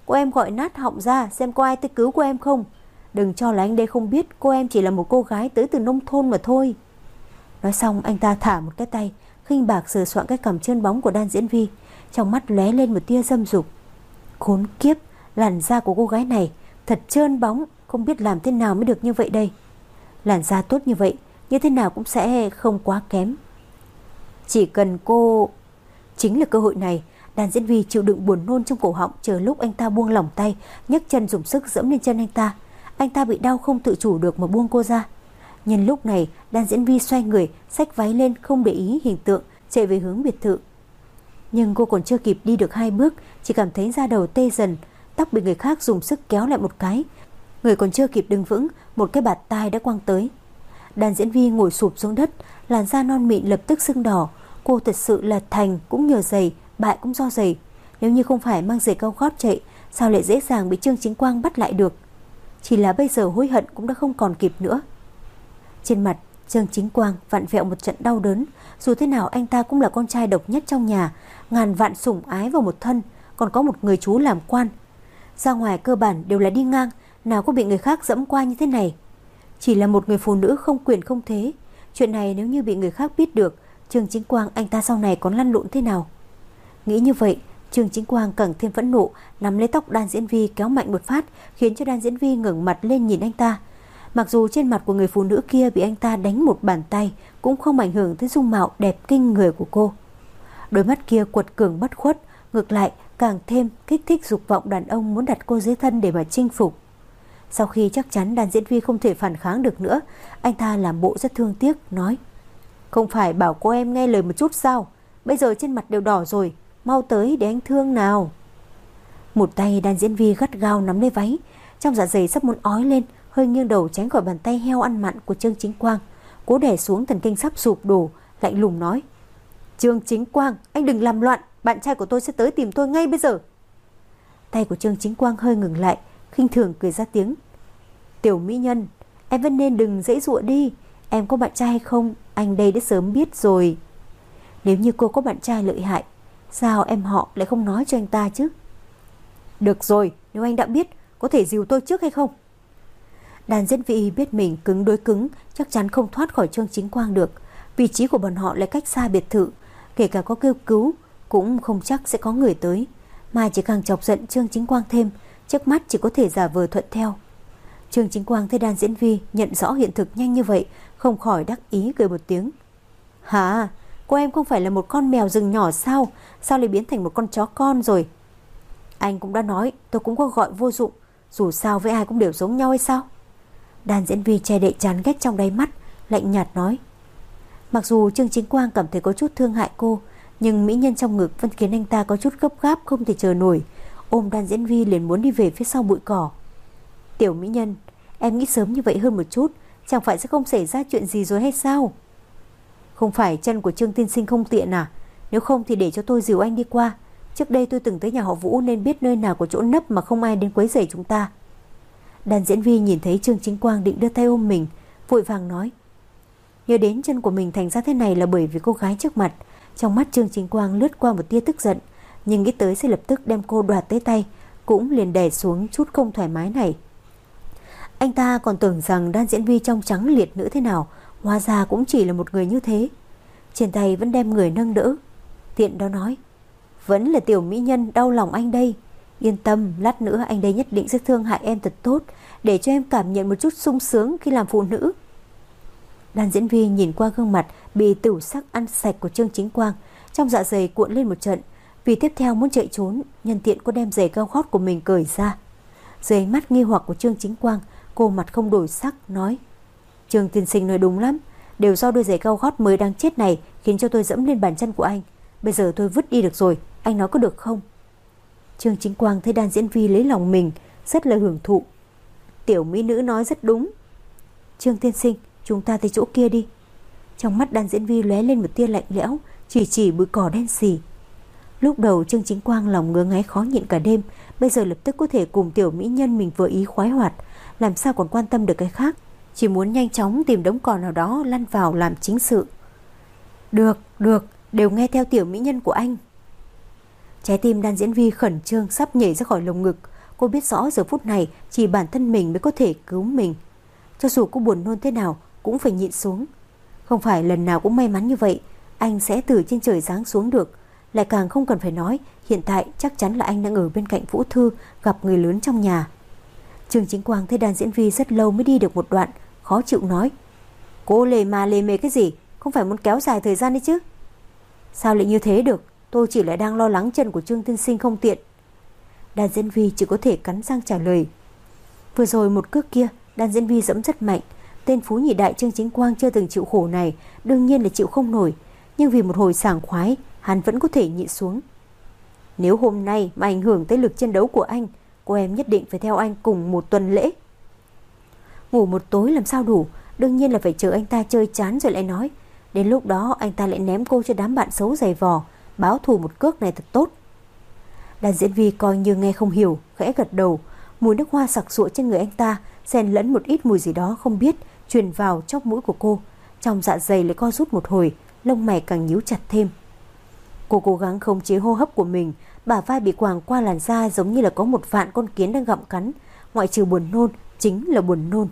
Cô em gọi nát họng ra xem có ai tới cứu cô em không. Đừng cho là anh đây không biết cô em chỉ là một cô gái tới từ nông thôn mà thôi. Nói xong anh ta thả một cái tay khinh bạc sờ soạng cái cằm trơn bóng của Đan Diễn Vi, trong mắt lóe lên một tia dâm dục. Khốn kiếp, làn da của cô gái này thật trơn bóng, không biết làm thế nào mới được như vậy đây. Làn da tốt như vậy, như thế nào cũng sẽ không quá kém. Chỉ cần cô... Chính là cơ hội này, Đan Diễn Vi chịu đựng buồn nôn trong cổ họng, chờ lúc anh ta buông lỏng tay, nhấc chân dùng sức giẫm lên chân anh ta. Anh ta bị đau không tự chủ được mà buông cô ra. Nhân lúc này, Đan Diễn Vi xoay người, xách váy lên không để ý hình tượng, chạy về hướng biệt thự. Nhưng cô còn chưa kịp đi được hai bước, chỉ cảm thấy da đầu tê dần, tóc bị người khác dùng sức kéo lại một cái. Người còn chưa kịp đứng vững, một cái bạt tai đã quăng tới. Đan Diễn Vi ngồi sụp xuống đất, làn da non mịn lập tức sưng đỏ. Cô thật sự là thành cũng nhờ giày, bại cũng do giày. Nếu như không phải mang giày cao gót chạy, sao lại dễ dàng bị Trương Chính Quang bắt lại được. Chỉ là bây giờ hối hận cũng đã không còn kịp nữa. Trên mặt Trương Chính Quang vặn vẹo một trận đau đớn. Dù thế nào anh ta cũng là con trai độc nhất trong nhà, ngàn vạn sủng ái vào một thân, còn có một người chú làm quan. Ra ngoài cơ bản đều là đi ngang, nào có bị người khác dẫm qua như thế này. Chỉ là một người phụ nữ không quyền không thế. Chuyện này nếu như bị người khác biết được, Trương Chính Quang anh ta sau này còn lăn lộn thế nào. Nghĩ như vậy, Trương Chính Quang càng thêm phẫn nộ, nắm lấy tóc Đan Diễn Vi kéo mạnh một phát, khiến cho Đan Diễn Vi ngẩng mặt lên nhìn anh ta. Mặc dù trên mặt của người phụ nữ kia bị anh ta đánh một bàn tay, cũng không ảnh hưởng tới dung mạo đẹp kinh người của cô. Đôi mắt kia quật cường bất khuất, ngược lại càng thêm kích thích dục vọng đàn ông muốn đặt cô dưới thân để mà chinh phục. Sau khi chắc chắn Đan Diễn Vi không thể phản kháng được nữa, anh ta làm bộ rất thương tiếc, nói: Không phải bảo cô em nghe lời một chút sao? Bây giờ trên mặt đều đỏ rồi, mau tới để anh thương nào. Một tay Đan Diễn Vi gắt gao nắm lấy váy, trong dạ dày sắp muốn ói lên, hơi nghiêng đầu tránh khỏi bàn tay heo ăn mặn của Trương Chính Quang, cố đè xuống thần kinh sắp sụp đổ, lạnh lùng nói: Trương Chính Quang, anh đừng làm loạn, bạn trai của tôi sẽ tới tìm tôi ngay bây giờ. Tay của Trương Chính Quang hơi ngừng lại, khinh thường cười ra tiếng: Tiểu mỹ nhân, em vẫn nên đừng dãy dụa đi. Em có bạn trai hay không, anh đây đã sớm biết rồi. Nếu như cô có bạn trai lợi hại, sao em họ lại không nói cho anh ta chứ? Được rồi, nếu anh đã biết, có thể dìu tôi trước hay không? Đàn Diễn Vi biết mình cứng đối cứng, chắc chắn không thoát khỏi Trương Chính Quang được. Vị trí của bọn họ lại cách xa biệt thự, kể cả có kêu cứu cũng không chắc sẽ có người tới, mà chỉ càng chọc giận Trương Chính Quang thêm, trước mắt chỉ có thể giả vờ thuận theo. Trương Chính Quang thấy Đan Diễn Vi nhận rõ hiện thực nhanh như vậy, không khỏi đắc ý cười một tiếng: Hả, cô em không phải là một con mèo rừng nhỏ sao? Sao lại biến thành một con chó con rồi? Anh cũng đã nói tôi cũng có gọi vô dụng, dù sao với ai cũng đều giống nhau hay sao? Đan Diễn Vi che đậy chán ghét trong đáy mắt, lạnh nhạt nói. Mặc dù Trương Chính Quang cảm thấy có chút thương hại cô, nhưng mỹ nhân trong ngực vẫn khiến anh ta có chút gấp gáp không thể chờ nổi, ôm Đan Diễn Vi liền muốn đi về phía sau bụi cỏ. Tiểu mỹ nhân, em nghĩ sớm như vậy hơn một chút, chẳng phải sẽ không xảy ra chuyện gì rồi hay sao? Không phải chân của Trương tiên sinh không tiện à? Nếu không thì để cho tôi dìu anh đi qua. Trước đây tôi từng tới nhà họ Vũ nên biết nơi nào có chỗ nấp mà không ai đến quấy rầy chúng ta. Đan Diễn Vi nhìn thấy Trương Chính Quang định đưa tay ôm mình, vội vàng nói. Nhớ đến chân của mình thành ra thế này là bởi vì cô gái trước mặt. Trong mắt Trương Chính Quang lướt qua một tia tức giận, nhưng nghĩ tới sẽ lập tức đem cô đoạt tới tay, cũng liền đè xuống chút không thoải mái này. Anh ta còn tưởng rằng Đan Diễn Vi trong trắng liệt nữ thế nào, hóa ra cũng chỉ là một người như thế. Trên tay vẫn đem người nâng đỡ, tiện đó nói. Vẫn là tiểu mỹ nhân đau lòng anh đây. Yên tâm, lát nữa anh đây nhất định sẽ thương hại em thật tốt, để cho em cảm nhận một chút sung sướng khi làm phụ nữ. Đan Diễn Vi nhìn qua gương mặt bị tửu sắc ăn sạch của Trương Chính Quang, trong dạ dày cuộn lên một trận. Vì tiếp theo muốn chạy trốn, nhân tiện cô đem giày cao gót của mình cởi ra. Dưới ánh mắt nghi hoặc của Trương Chính Quang, cô mặt không đổi sắc nói. Trương tiên sinh nói đúng lắm, đều do đôi giày cao gót mới đang chết này khiến cho tôi dẫm lên bàn chân của anh. Bây giờ tôi vứt đi được rồi, anh nói có được không? Trương Chính Quang thấy Đan Diễn Vi lấy lòng mình, rất là hưởng thụ. Tiểu mỹ nữ nói rất đúng. Trương tiên sinh, chúng ta tới chỗ kia đi. Trong mắt Đan Diễn Vi lóe lên một tia lạnh lẽo, chỉ chỉ bụi cỏ đen xì. Lúc đầu Trương Chính Quang lòng ngứa ngáy khó nhịn cả đêm, bây giờ lập tức có thể cùng tiểu mỹ nhân mình vừa ý khoái hoạt, làm sao còn quan tâm được cái khác, chỉ muốn nhanh chóng tìm đống cỏ nào đó lăn vào làm chính sự. Được, được, đều nghe theo tiểu mỹ nhân của anh. Trái tim Đan Diễn Vi khẩn trương sắp nhảy ra khỏi lồng ngực, Cô biết rõ giờ phút này chỉ bản thân mình mới có thể cứu mình. Cho dù cô buồn nôn thế nào cũng phải nhịn xuống. Không phải lần nào cũng may mắn như vậy anh sẽ từ trên trời giáng xuống được. Lại càng không cần phải nói, hiện tại chắc chắn là anh đang ở bên cạnh Vũ Thư, gặp người lớn trong nhà. Trương Chính Quang thấy đàn diễn viên rất lâu mới đi được một đoạn, khó chịu nói: Cô lề mà lề mề cái gì, không phải muốn kéo dài thời gian đấy chứ? Sao lại như thế được, tôi chỉ lại đang lo lắng chân của Trương tiên sinh không tiện. Đàn diễn viên chỉ có thể cắn răng trả lời. Vừa rồi một cước kia đàn diễn viên dẫm rất mạnh. Tên phú nhị đại Trương Chính Quang chưa từng chịu khổ này, đương nhiên là chịu không nổi. Nhưng vì một hồi sảng khoái, hắn vẫn có thể nhịn xuống. Nếu hôm nay mà ảnh hưởng tới lực chiến đấu của anh, cô em nhất định phải theo anh cùng một tuần lễ. Ngủ một tối làm sao đủ, đương nhiên là phải chờ anh ta chơi chán rồi lại nói. Đến lúc đó anh ta lại ném cô cho đám bạn xấu giày vò, báo thù một cước này thật tốt. Đàn diễn viên coi như nghe không hiểu, khẽ gật đầu. Mùi nước hoa sặc sụa trên người anh ta xen lẫn một ít mùi gì đó không biết truyền vào chóp mũi của cô. Trong dạ dày lại co rút một hồi, lông mày càng nhíu chặt thêm. Cô cố gắng khống chế hô hấp của mình, bả vai bị quàng qua làn da giống như là có một vạn con kiến đang gặm cắn, ngoại trừ buồn nôn chính là buồn nôn.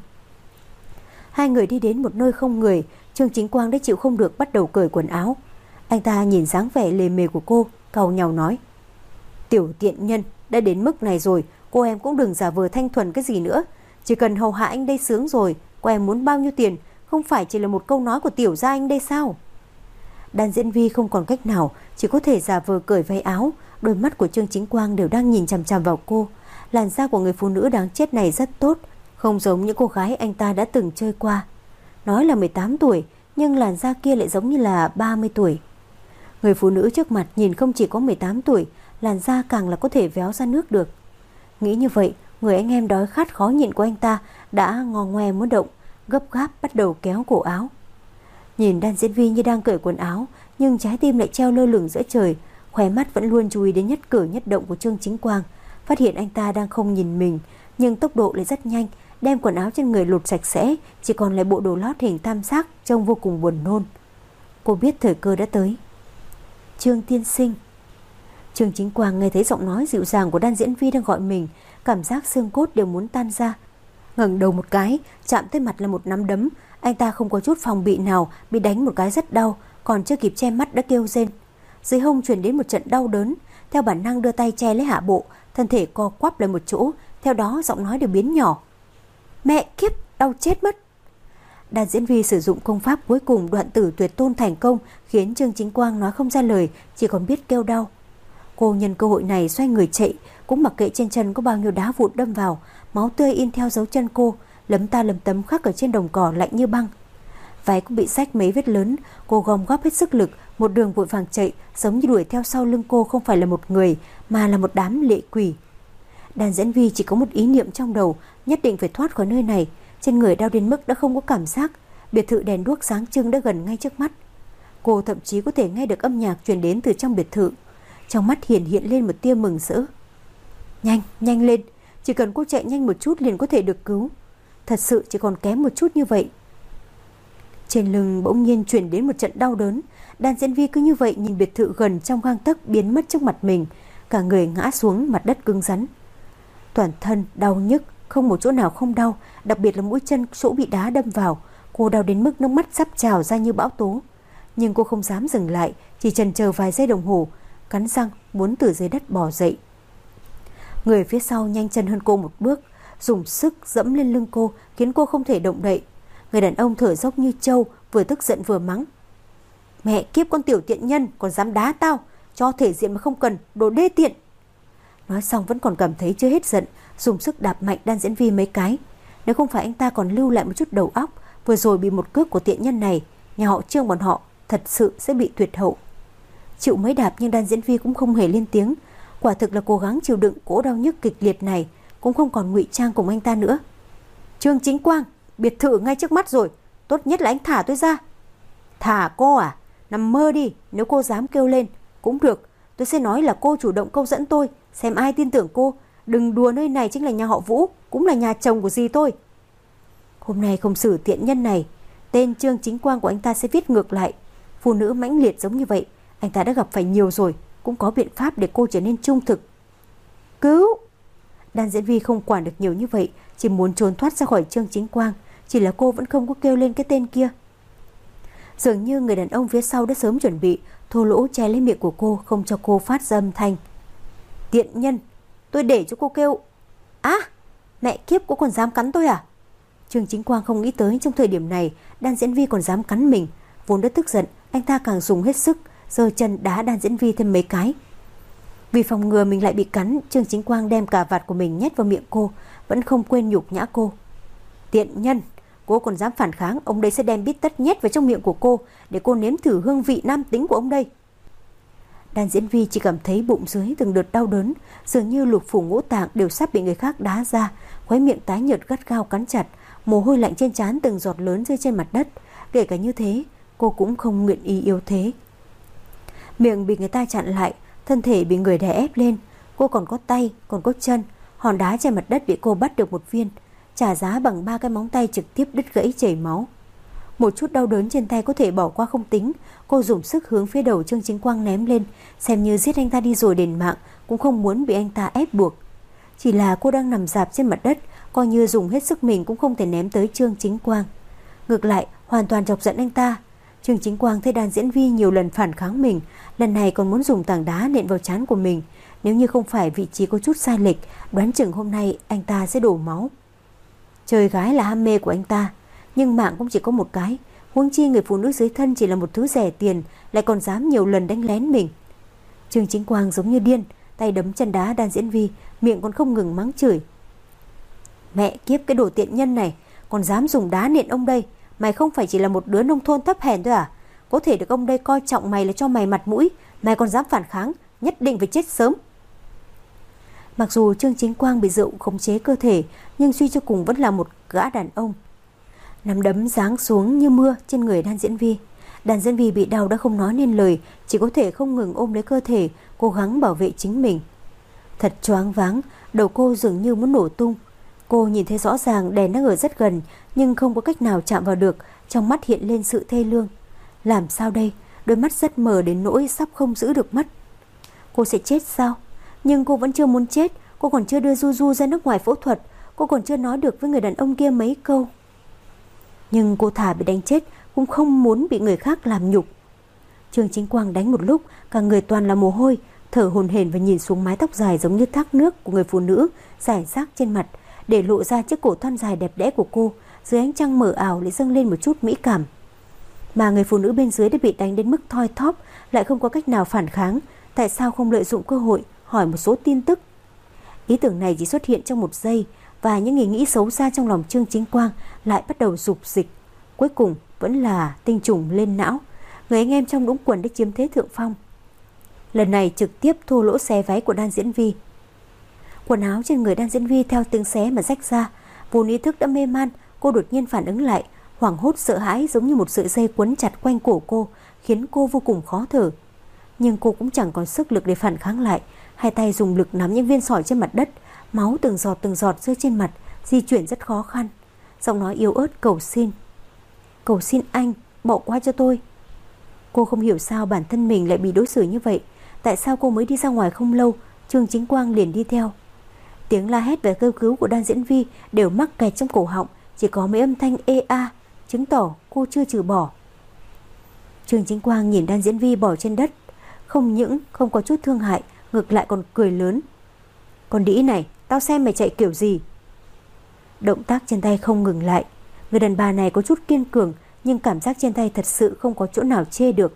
Hai người đi đến một nơi không người, Trương Chính Quang đã chịu không được bắt đầu cởi quần áo. Anh ta nhìn dáng vẻ lề mề của cô, cau nhàu nói: Tiểu tiện nhân, đã đến mức này rồi, cô em cũng đừng giả vờ thanh thuần cái gì nữa. Chỉ cần hầu hạ anh đây sướng rồi, cô em muốn bao nhiêu tiền, không phải chỉ là một câu nói của tiểu gia anh đây sao? Đàn diễn viên không còn cách nào, chỉ có thể giả vờ cởi váy áo. Đôi mắt của Trương Chính Quang đều đang nhìn chằm chằm vào cô. Làn da của người phụ nữ đáng chết này rất tốt, không giống những cô gái anh ta đã từng chơi qua. Nói là mười tám tuổi, nhưng làn da kia lại giống như là ba mươi tuổi. Người phụ nữ trước mặt nhìn không chỉ có mười tám tuổi, làn da càng là có thể véo ra nước được. Nghĩ như vậy, người anh em đói khát khó nhịn của anh ta đã ngò ngoe muốn động, gấp gáp bắt đầu kéo cổ áo. Nhìn đàn diễn viên như đang cởi quần áo, nhưng trái tim lại treo lơ lửng giữa trời, khóe mắt vẫn luôn chú ý đến nhất cử nhất động của Trương Chính Quang. Phát hiện anh ta đang không nhìn mình, nhưng tốc độ lại rất nhanh, đem quần áo trên người lột sạch sẽ, chỉ còn lại bộ đồ lót hình tam giác, trông vô cùng buồn nôn. Cô biết thời cơ đã tới. Trương tiên sinh. Trương Chính Quang nghe thấy giọng nói dịu dàng của đàn diễn viên đang gọi mình, cảm giác xương cốt đều muốn tan ra. Ngẩng đầu một cái, chạm tới mặt là một nắm đấm. Anh ta không có chút phòng bị nào, bị đánh một cái rất đau, còn chưa kịp che mắt đã kêu rên. Dưới hông truyền đến một trận đau đớn, theo bản năng đưa tay che lấy hạ bộ, thân thể co quắp lại một chỗ, theo đó giọng nói đều biến nhỏ. Mẹ kiếp, đau chết mất. Đàn diễn viên sử dụng công pháp cuối cùng đoạn tử tuyệt tôn thành công, khiến Trương Chính Quang nói không ra lời, chỉ còn biết kêu đau. Cô nhân cơ hội này xoay người chạy, cũng mặc kệ trên chân có bao nhiêu đá vụn đâm vào, máu tươi in theo dấu chân cô, lấm ta lấm tấm khắc ở trên đồng cỏ lạnh như băng. Váy cũng bị rách mấy vết lớn, cô gom góp hết sức lực, một đường vội vàng chạy, giống như đuổi theo sau lưng cô không phải là một người, mà là một đám lệ quỷ. Đàn diễn viên chỉ có một ý niệm trong đầu, nhất định phải thoát khỏi nơi này. Trên người đau đến mức đã không có cảm giác, biệt thự đèn đuốc sáng trưng đã gần ngay trước mắt. Cô thậm chí có thể nghe được âm nhạc truyền đến từ trong biệt thự. Trong mắt hiển hiện lên một tia mừng rỡ. Nhanh, nhanh lên, chỉ cần cô chạy nhanh một chút liền có thể được cứu. Thật sự chỉ còn kém một chút như vậy. Trên lưng bỗng nhiên truyền đến một trận đau đớn. Đàn diễn viên cứ như vậy nhìn biệt thự gần trong gang tấc biến mất trước mặt mình, cả người ngã xuống mặt đất cứng rắn. Toàn thân đau nhức, không một chỗ nào không đau, đặc biệt là mũi chân chỗ bị đá đâm vào. Cô đau đến mức nước mắt sắp trào ra như bão tố. Nhưng cô không dám dừng lại, chỉ chần chờ vài giây đồng hồ, cắn răng muốn từ dưới đất bò dậy. Người phía sau nhanh chân hơn cô một bước, dùng sức dẫm lên lưng cô, khiến cô không thể động đậy. Người đàn ông thở dốc như trâu, vừa tức giận vừa mắng. Mẹ kiếp, con tiểu tiện nhân, còn dám đá tao, cho thể diện mà không cần, đồ đê tiện. Nói xong vẫn còn cảm thấy chưa hết giận, dùng sức đạp mạnh đàn diễn viên mấy cái. Nếu không phải anh ta còn lưu lại một chút đầu óc, vừa rồi bị một cước của tiện nhân này, nhà họ Trương bọn họ thật sự sẽ bị tuyệt hậu. Chịu mấy đạp nhưng đàn diễn viên cũng không hề lên tiếng. Quả thực là cố gắng chịu đựng cỗ đau nhức kịch liệt này, cũng không còn ngụy trang cùng anh ta nữa. Trương Chính Quang, biệt thự ngay trước mắt rồi, tốt nhất là anh thả tôi ra. Thả cô à? Nằm mơ đi, nếu cô dám kêu lên cũng được, tôi sẽ nói là cô chủ động câu dẫn tôi, xem ai tin tưởng cô. Đừng đùa, nơi này chính là nhà họ Vũ, cũng là nhà chồng của dì tôi. Hôm nay không xử tiện nhân này, tên Trương Chính Quang của anh ta sẽ viết ngược lại. Phụ nữ mãnh liệt giống như vậy anh ta đã gặp phải nhiều rồi, cũng có biện pháp để cô trở nên trung thực. Cứu! Đan Diễn Vi không quản được nhiều như vậy, chỉ muốn trốn thoát ra khỏi Trương Chính Quang. Chỉ là cô vẫn không có kêu lên cái tên kia. Dường như người đàn ông phía sau đã sớm chuẩn bị, thô lỗ che lấy miệng của cô, không cho cô phát ra âm thanh. Tiện nhân, tôi để cho cô kêu. Á, mẹ kiếp, cô còn dám cắn tôi à? Trương Chính Quang không nghĩ tới trong thời điểm này Đan Diễn Vi còn dám cắn mình. Vốn đã tức giận, anh ta càng dùng hết sức, giơ chân đá Đan Diễn Vi thêm mấy cái. Vì phòng ngừa mình lại bị cắn, Trương Chính Quang đem cả vạt của mình nhét vào miệng cô, vẫn không quên nhục nhã cô. Tiện nhân, cô còn dám phản kháng, ông đây sẽ đem bít tất nhét vào trong miệng của cô để cô nếm thử hương vị nam tính của ông đây. Đan Diễn Vi chỉ cảm thấy bụng dưới từng đợt đau đớn, dường như lục phủ ngũ tạng đều sắp bị người khác đá ra, khóe miệng tái nhợt gắt gao cắn chặt, mồ hôi lạnh trên trán từng giọt lớn rơi trên mặt đất. Kể cả như thế, cô cũng không nguyện ý yếu thế. Miệng bị người ta chặn lại, thân thể bị người đè ép lên. Cô còn có tay, còn có chân. Hòn đá trên mặt đất bị cô bắt được một viên, trả giá bằng ba cái móng tay trực tiếp đứt gãy chảy máu. Một chút đau đớn trên tay có thể bỏ qua không tính, cô dùng sức hướng phía đầu Trương Chính Quang ném lên, xem như giết anh ta đi rồi đền mạng, cũng không muốn bị anh ta ép buộc. Chỉ là cô đang nằm rạp trên mặt đất, coi như dùng hết sức mình cũng không thể ném tới Trương Chính Quang. Ngược lại, hoàn toàn chọc giận anh ta. Trương Chính Quang thấy Đan Diễn Vi nhiều lần phản kháng mình, lần này còn muốn dùng tảng đá nện vào trán của mình. Nếu như không phải vị trí có chút sai lệch, đoán chừng hôm nay anh ta sẽ đổ máu. Chơi gái là ham mê của anh ta, nhưng mạng cũng chỉ có một cái, huống chi người phụ nữ dưới thân chỉ là một thứ rẻ tiền, lại còn dám nhiều lần đánh lén mình. Trương Chính Quang giống như điên, tay đấm chân đá Đan Diễn Vi, miệng còn không ngừng mắng chửi. Mẹ kiếp, cái đồ tiện nhân này, còn dám dùng đá nện ông đây. Mày không phải chỉ là một đứa nông thôn thấp hèn thôi à? Có thể được ông đây coi trọng mày là cho mày mặt mũi, mày còn dám phản kháng, nhất định phải chết sớm. Mặc dù Trương Chính Quang bị rượu khống chế cơ thể, nhưng suy cho cùng vẫn là một gã đàn ông. Nắm đấm giáng xuống như mưa trên người Đan Diễn Vi. Đan Diễn Vi bị đau đã không nói nên lời, chỉ có thể không ngừng ôm lấy cơ thể, cố gắng bảo vệ chính mình. Thật choáng váng, đầu cô dường như muốn nổ tung. Cô nhìn thấy rõ ràng đèn đang ở rất gần, nhưng không có cách nào chạm vào được, trong mắt hiện lên sự thê lương. Làm sao đây? Đôi mắt rất mờ đến nỗi sắp không giữ được mắt. Cô sẽ chết sao? Nhưng cô vẫn chưa muốn chết. Cô còn chưa đưa Du Du ra nước ngoài phẫu thuật. Cô còn chưa nói được với người đàn ông kia mấy câu. Nhưng cô thà bị đánh chết cũng không muốn bị người khác làm nhục. Trương Chính Quang đánh một lúc, cả người toàn là mồ hôi, thở hổn hển và nhìn xuống mái tóc dài giống như thác nước của người phụ nữ rải rác trên mặt, để lộ ra chiếc cổ thon dài đẹp đẽ của cô. Dưới ánh trăng mờ ảo lại dâng lên một chút mỹ cảm. Mà người phụ nữ bên dưới đã bị đánh đến mức thoi thóp, lại không có cách nào phản kháng. Tại sao không lợi dụng cơ hội hỏi một số tin tức? Ý tưởng này chỉ xuất hiện trong một giây, và những ý nghĩ xấu xa trong lòng Trương Chính Quang lại bắt đầu rục dịch. Cuối cùng vẫn là tinh trùng lên não. Người anh em trong đũng quần đã chiếm thế thượng phong. Lần này trực tiếp thô lỗ xé váy của Đan Diễn Vi. Quần áo trên người Đan Diễn Vi theo tiếng xé mà rách ra. Vốn ý thức đã mê man, cô đột nhiên phản ứng lại, hoảng hốt sợ hãi giống như một sợi dây quấn chặt quanh cổ cô, khiến cô vô cùng khó thở. Nhưng cô cũng chẳng còn sức lực để phản kháng lại. Hai tay dùng lực nắm những viên sỏi trên mặt đất, máu từng giọt từng giọt rơi trên mặt, di chuyển rất khó khăn. Giọng nói yếu ớt cầu xin. Cầu xin anh, bỏ qua cho tôi. Cô không hiểu sao bản thân mình lại bị đối xử như vậy. Tại sao cô mới đi ra ngoài không lâu, Trương Chính Quang liền đi theo. Tiếng la hét về kêu cứu của Đan Diễn Vi đều mắc kẹt trong cổ họng, chỉ có mấy âm thanh ê a, chứng tỏ cô chưa trừ bỏ. Trương Chính Quang nhìn Đan Diễn Vi bỏ trên đất, không những không có chút thương hại, ngược lại còn cười lớn. Con đĩ này, tao xem mày chạy kiểu gì. Động tác trên tay không ngừng lại. Người đàn bà này có chút kiên cường, nhưng cảm giác trên tay thật sự không có chỗ nào chê được.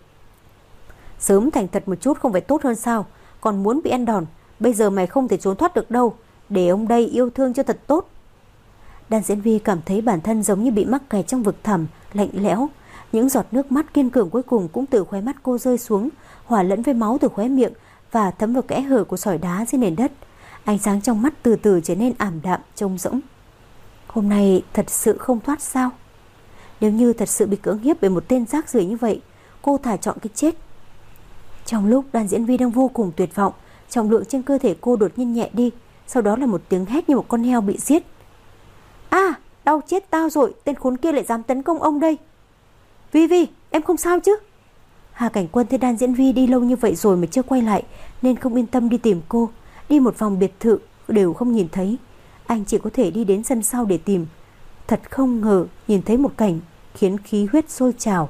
Sớm thành thật một chút không phải tốt hơn sao? Còn muốn bị ăn đòn, bây giờ mày không thể trốn thoát được đâu. Để ông đây yêu thương cho thật tốt. Đan Diễn Vi cảm thấy bản thân giống như bị mắc kẹt trong vực thẳm, lạnh lẽo. Những giọt nước mắt kiên cường cuối cùng cũng từ khóe mắt cô rơi xuống, hòa lẫn với máu từ khóe miệng và thấm vào kẽ hở của sỏi đá dưới nền đất. Ánh sáng trong mắt từ từ trở nên ảm đạm, trông rỗng. Hôm nay thật sự không thoát sao? Nếu như thật sự bị cưỡng hiếp bởi một tên rác rưởi như vậy, cô thà chọn cái chết. Trong lúc Đan Diễn Vi đang vô cùng tuyệt vọng, trọng lượng trên cơ thể cô đột nhiên nhẹ đi, sau đó là một tiếng hét như một con heo bị giết. À, đau chết tao rồi, tên khốn kia lại dám tấn công ông đây. Vi Vi, em không sao chứ? Hà Cảnh Quân thấy Đan Diễn Vi đi lâu như vậy rồi mà chưa quay lại, nên không yên tâm đi tìm cô. Đi một vòng biệt thự, đều không nhìn thấy. Anh chỉ có thể đi đến sân sau để tìm. Thật không ngờ nhìn thấy một cảnh khiến khí huyết sôi trào.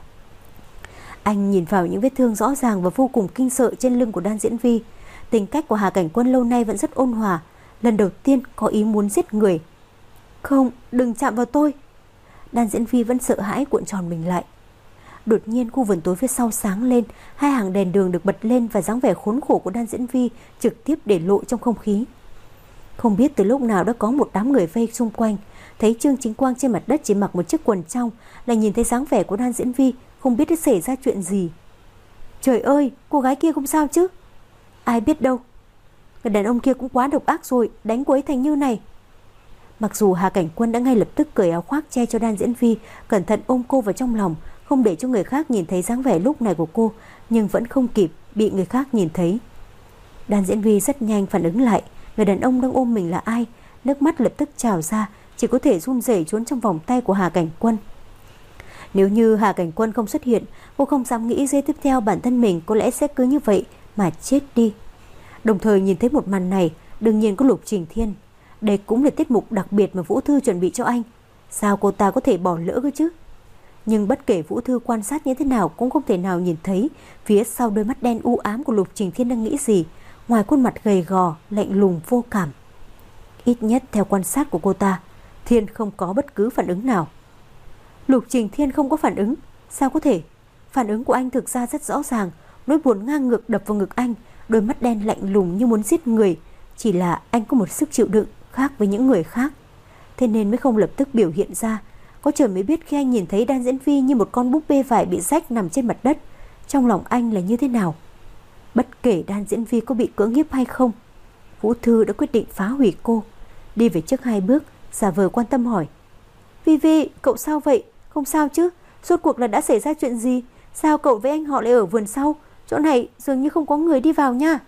Anh nhìn vào những vết thương rõ ràng và vô cùng kinh sợ trên lưng của Đan Diễn Vi. Tính cách của Hà Cảnh Quân lâu nay vẫn rất ôn hòa, lần đầu tiên có ý muốn giết người. Không, đừng chạm vào tôi. Đan Diễn Vi vẫn sợ hãi cuộn tròn mình lại. Đột nhiên khu vườn tối phía sau sáng lên, hai hàng đèn đường được bật lên và dáng vẻ khốn khổ của Đan Diễn Vi trực tiếp để lộ trong không khí. Không biết từ lúc nào đã có một đám người vây xung quanh. Thấy Trương Chính Quang trên mặt đất chỉ mặc một chiếc quần trong, lại nhìn thấy dáng vẻ của Đan Diễn Vi, không biết đã xảy ra chuyện gì. Trời ơi, cô gái kia không sao chứ? Ai biết đâu. Người đàn ông kia cũng quá độc ác rồi, đánh cô ấy thành như này. Mặc dù Hà Cảnh Quân đã ngay lập tức cởi áo khoác che cho Đan Diễn Vi, cẩn thận ôm cô vào trong lòng, không để cho người khác nhìn thấy dáng vẻ lúc này của cô, nhưng vẫn không kịp bị người khác nhìn thấy. Đan Diễn Vi rất nhanh phản ứng lại, người đàn ông đang ôm mình là ai, nước mắt lập tức trào ra, chỉ có thể run rẩy trốn trong vòng tay của Hà Cảnh Quân. Nếu như Hà Cảnh Quân không xuất hiện, cô không dám nghĩ giây tiếp theo bản thân mình có lẽ sẽ cứ như vậy mà chết đi. Đồng thời nhìn thấy một màn này, đương nhiên có Lục Trình Thiên. Đây cũng là tiết mục đặc biệt mà Vũ Thư chuẩn bị cho anh. Sao cô ta có thể bỏ lỡ cơ chứ? Nhưng bất kể Vũ Thư quan sát như thế nào cũng không thể nào nhìn thấy phía sau đôi mắt đen u ám của Lục Trình Thiên đang nghĩ gì, ngoài khuôn mặt gầy gò, lạnh lùng vô cảm. Ít nhất theo quan sát của cô ta, Thiên không có bất cứ phản ứng nào. Lục Trình Thiên không có phản ứng? Sao có thể? Phản ứng của anh thực ra rất rõ ràng, nỗi buồn ngang ngược đập vào ngực anh, đôi mắt đen lạnh lùng như muốn giết người. Chỉ là anh có một sức chịu đựng khác với những người khác, thế nên mới không lập tức biểu hiện ra. Có trời mới biết khi anh nhìn thấy Đan Diễn Vi như một con búp bê vải bị rách nằm trên mặt đất, trong lòng anh là như thế nào. Bất kể Đan Diễn Vi có bị cưỡng hiếp hay không, Vũ Thư đã quyết định phá hủy cô. Đi về trước hai bước, giả vờ quan tâm hỏi: Vi Vi, cậu sao vậy? Không sao chứ? Rốt cuộc là đã xảy ra chuyện gì? Sao cậu với anh họ lại ở vườn sau? Chỗ này dường như không có người đi vào nha.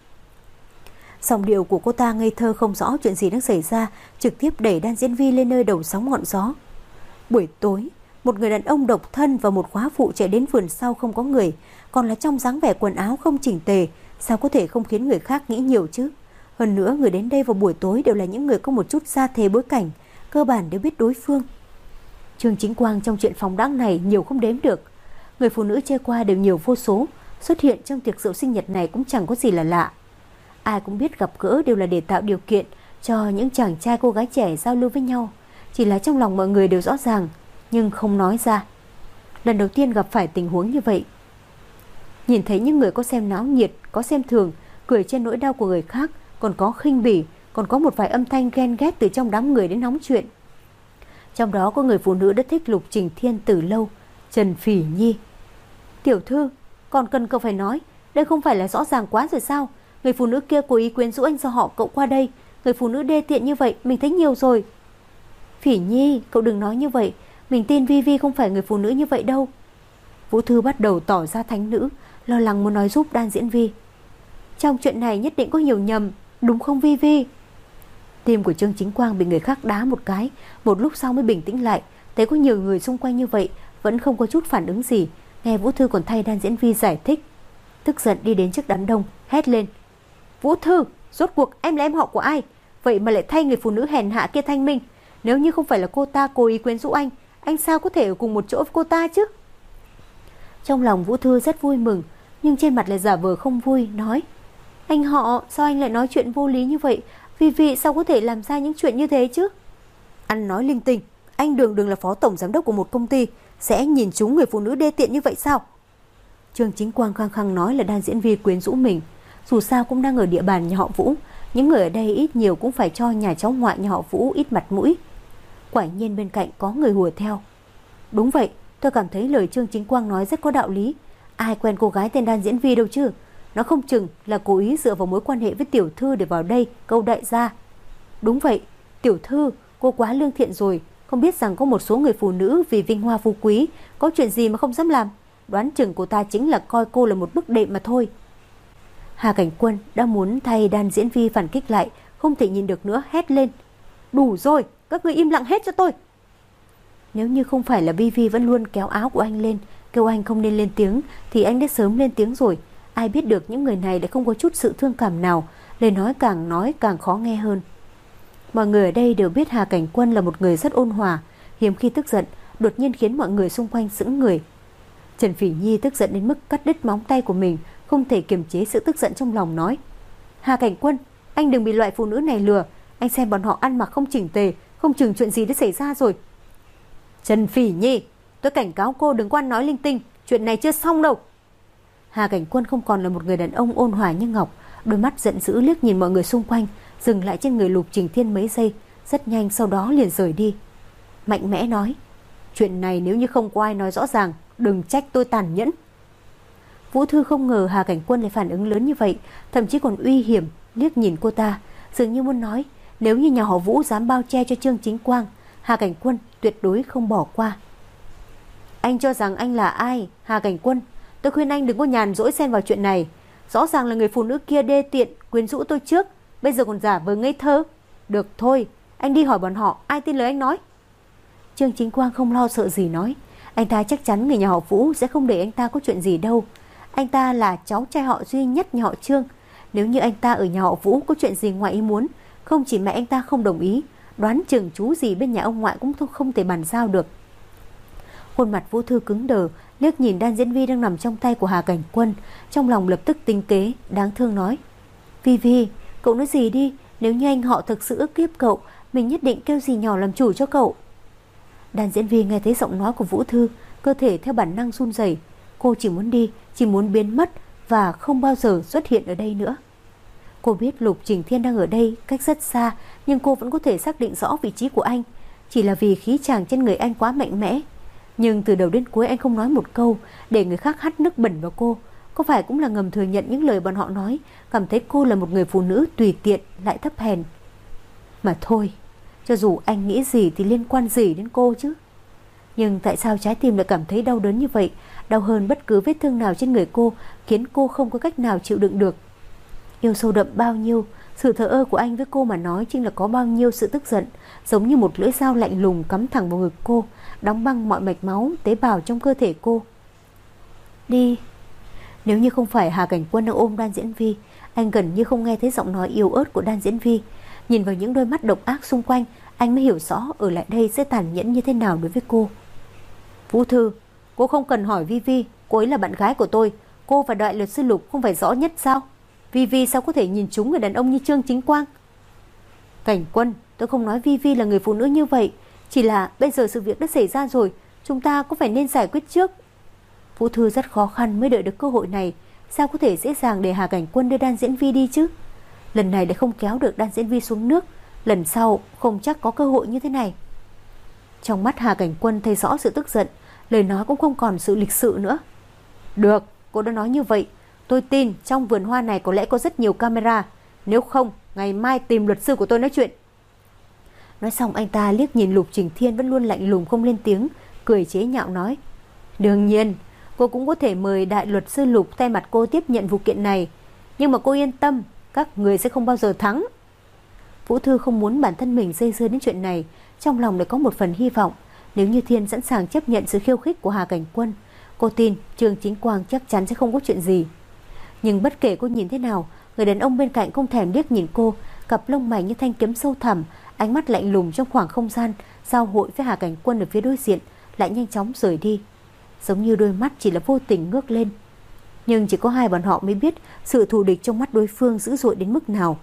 Giọng điệu của cô ta ngây thơ không rõ chuyện gì đang xảy ra, trực tiếp đẩy Đan Diễn Vi lên nơi đầu sóng ngọn gió. Buổi tối, một người đàn ông độc thân và một góa phụ chạy đến vườn sau không có người, còn là trong dáng vẻ quần áo không chỉnh tề, sao có thể không khiến người khác nghĩ nhiều chứ? Hơn nữa, người đến đây vào buổi tối đều là những người có một chút gia thế bối cảnh, cơ bản đều biết đối phương. Trương Chính Quang trong chuyện phóng đãng này nhiều không đếm được. Người phụ nữ chơi qua đều nhiều vô số, xuất hiện trong tiệc rượu sinh nhật này cũng chẳng có gì là lạ. Ai cũng biết gặp gỡ đều là để tạo điều kiện cho những chàng trai cô gái trẻ giao lưu với nhau. Chỉ là trong lòng mọi người đều rõ ràng, nhưng không nói ra. Lần đầu tiên gặp phải tình huống như vậy. Nhìn thấy những người có xem náo nhiệt, có xem thường, cười trên nỗi đau của người khác, còn có khinh bỉ, còn có một vài âm thanh ghen ghét từ trong đám người đến nóng chuyện. Trong đó có người phụ nữ đã thích Lục Trình Thiên từ lâu, Trần Phỉ Nhi. Tiểu thư, còn cần cậu phải nói, đây không phải là rõ ràng quá rồi sao? Người phụ nữ kia cố ý quyến rũ anh do họ cậu qua đây. Người phụ nữ đê tiện như vậy mình thấy nhiều rồi. Phỉ Nhi, cậu đừng nói như vậy. Mình tin Vi Vi không phải người phụ nữ như vậy đâu. Vũ Thư bắt đầu tỏ ra thánh nữ, lo lắng muốn nói giúp Đan Diễn Vi. Trong chuyện này nhất định có hiểu nhầm, đúng không Vi Vi? Tim của Trương Chính Quang bị người khác đá một cái, một lúc sau mới bình tĩnh lại. Thấy có nhiều người xung quanh như vậy, vẫn không có chút phản ứng gì. Nghe Vũ Thư còn thay Đan Diễn Vi giải thích, tức giận đi đến trước đám đông, hét lên: Vũ Thư, rốt cuộc em là em họ của ai? Vậy mà lại thay người phụ nữ hèn hạ kia thanh minh. Nếu như không phải là cô ta cố ý quyến rũ anh, anh sao có thể ở cùng một chỗ với cô ta chứ? Trong lòng Vũ Thư rất vui mừng, nhưng trên mặt lại giả vờ không vui, nói: Anh họ, sao anh lại nói chuyện vô lý như vậy? Vi Vi sao có thể làm ra những chuyện như thế chứ? Anh nói linh tinh, anh đường đường là phó tổng giám đốc của một công ty, sẽ nhìn trúng người phụ nữ đê tiện như vậy sao? Trương Chính Quang khăng khăng nói là Đan Diễn Vi quyến rũ mình. Dù sao cũng đang ở địa bàn nhà họ Vũ, những người ở đây ít nhiều cũng phải cho nhà cháu ngoại nhà họ Vũ ít mặt mũi. Quả nhiên bên cạnh có người hùa theo: Đúng vậy, tôi cảm thấy lời Trương Chính Quang nói rất có đạo lý. Ai quen cô gái tên Đan Diễn Vi đâu chứ? Nó không chừng là cố ý dựa vào mối quan hệ với tiểu thư để vào đây câu đại gia. Đúng vậy, tiểu thư, cô quá lương thiện rồi, không biết rằng có một số người phụ nữ vì vinh hoa phú quý có chuyện gì mà không dám làm. Đoán chừng cô ta chính là coi cô là một bức đệm mà thôi. Hà Cảnh Quân đã muốn thay Đan Diễn Vi phản kích lại, không thể nhìn được nữa, hét lên: Đủ rồi, các người im lặng hết cho tôi. Nếu như không phải là Vi Vi vẫn luôn kéo áo của anh lên, kêu anh không nên lên tiếng, thì anh đã sớm lên tiếng rồi. Ai biết được những người này lại không có chút sự thương cảm nào, lời nói càng nói càng khó nghe hơn. Mọi người ở đây đều biết Hà Cảnh Quân là một người rất ôn hòa, hiếm khi tức giận, đột nhiên khiến mọi người xung quanh sững người. Trần Phỉ Nhi tức giận đến mức cắt đứt móng tay của mình, không thể kiềm chế sự tức giận trong lòng, nói: Hà Cảnh Quân, anh đừng bị loại phụ nữ này lừa. Anh xem bọn họ ăn mặc không chỉnh tề, không chừng chuyện gì đã xảy ra rồi. Trần Phỉ Nhi, tôi cảnh cáo cô đừng có ăn nói linh tinh, chuyện này chưa xong đâu. Hà Cảnh Quân không còn là một người đàn ông ôn hòa như ngọc, đôi mắt giận dữ liếc nhìn mọi người xung quanh, dừng lại trên người Lục Trình Thiên mấy giây, rất nhanh sau đó liền rời đi. Mạnh mẽ nói: Chuyện này nếu như không có ai nói rõ ràng, đừng trách tôi tàn nhẫn. Vũ Thư không ngờ Hà Cảnh Quân lại phản ứng lớn như vậy, thậm chí còn uy hiểm liếc nhìn cô ta, dường như muốn nói nếu như nhà họ Vũ dám bao che cho Trương Chính Quang, Hà Cảnh Quân tuyệt đối không bỏ qua. Anh cho rằng anh là ai, Hà Cảnh Quân? Tôi khuyên anh đừng có nhàn rỗi xen vào chuyện này. Rõ ràng là người phụ nữ kia đê tiện quyến rũ tôi trước, bây giờ còn giả vờ ngây thơ. Được thôi, anh đi hỏi bọn họ, ai tin lời anh nói. Trương Chính Quang không lo sợ gì nói: Anh ta chắc chắn người nhà họ Vũ sẽ không để anh ta có chuyện gì đâu. Anh ta là cháu trai họ duy nhất nhà họ Trương. Nếu như anh ta ở nhà họ Vũ có chuyện gì ngoài ý muốn, không chỉ mẹ anh ta không đồng ý, đoán chừng chú gì bên nhà ông ngoại cũng không thể bàn giao được. Khuôn mặt Vũ Thư cứng đờ, liếc nhìn đan diễn Vi đang nằm trong tay của Hà Cảnh Quân, trong lòng lập tức tính kế, đáng thương nói: Vi Vi, cậu nói gì đi, nếu như anh họ thực sự ức hiếp cậu, mình nhất định kêu dì nhỏ làm chủ cho cậu. Đan diễn Vi nghe thấy giọng nói của Vũ Thư, cơ thể theo bản năng run rẩy. Cô chỉ muốn đi, chỉ muốn biến mất và không bao giờ xuất hiện ở đây nữa. Cô biết Lục Trình Thiên đang ở đây, cách rất xa, nhưng cô vẫn có thể xác định rõ vị trí của anh, chỉ là vì khí chàng trên người anh quá mạnh mẽ. Nhưng từ đầu đến cuối anh không nói một câu, để người khác hắt nước bẩn vào cô. Có phải cũng là ngầm thừa nhận những lời bọn họ nói, cảm thấy cô là một người phụ nữ tùy tiện lại thấp hèn. Mà thôi, cho dù anh nghĩ gì thì liên quan gì đến cô chứ. Nhưng tại sao trái tim lại cảm thấy đau đớn như vậy, đau hơn bất cứ vết thương nào trên người cô, khiến cô không có cách nào chịu đựng được. Yêu sâu đậm bao nhiêu, sự thờ ơ của anh với cô mà nói chính là có bao nhiêu sự tức giận, giống như một lưỡi dao lạnh lùng cắm thẳng vào ngực cô, đóng băng mọi mạch máu, tế bào trong cơ thể cô. Đi. Nếu như không phải Hà Cảnh Quân đang ôm Đan Diễn Vi, anh gần như không nghe thấy giọng nói yếu ớt của Đan Diễn Vi. Nhìn vào những đôi mắt độc ác xung quanh, anh mới hiểu rõ ở lại đây sẽ tàn nhẫn như thế nào đối với cô. Vũ Thư, cô không cần hỏi Vi Vi, cô ấy là bạn gái của tôi. Cô và đại luật sư Lục không phải rõ nhất sao? Vi Vi sao có thể nhìn trúng người đàn ông như Trương Chính Quang? Cảnh Quân, tôi không nói Vi Vi là người phụ nữ như vậy, chỉ là bây giờ sự việc đã xảy ra rồi, chúng ta có phải nên giải quyết trước. Vũ Thư rất khó khăn mới đợi được cơ hội này, sao có thể dễ dàng để Hà Cảnh Quân đưa Đan Diễn Vi đi chứ? Lần này để không kéo được Đan Diễn Vi xuống nước, lần sau không chắc có cơ hội như thế này. Trong mắt Hà Cảnh Quân thấy rõ sự tức giận, lời nói cũng không còn sự lịch sự nữa. Được, cô đã nói như vậy, tôi tin trong vườn hoa này có lẽ có rất nhiều camera, nếu không ngày mai tìm luật sư của tôi nói chuyện. Nói xong anh ta liếc nhìn Lục Trình Thiên vẫn luôn lạnh lùng không lên tiếng, cười chế nhạo nói: Đương nhiên, cô cũng có thể mời đại luật sư Lục thay mặt cô tiếp nhận vụ kiện này, nhưng mà cô yên tâm, các người sẽ không bao giờ thắng. Vũ Thư không muốn bản thân mình dây dưa đến chuyện này, trong lòng lại có một phần hy vọng. Nếu như Thiên sẵn sàng chấp nhận sự khiêu khích của Hà Cảnh Quân, cô tin Trương Chính Quang chắc chắn sẽ không có chuyện gì. Nhưng bất kể cô nhìn thế nào, người đàn ông bên cạnh không thèm liếc nhìn cô, cặp lông mày như thanh kiếm sâu thẳm, ánh mắt lạnh lùng trong khoảng không gian giao hội với Hà Cảnh Quân ở phía đối diện, lại nhanh chóng rời đi, giống như đôi mắt chỉ là vô tình ngước lên. Nhưng chỉ có hai bọn họ mới biết sự thù địch trong mắt đối phương dữ dội đến mức nào.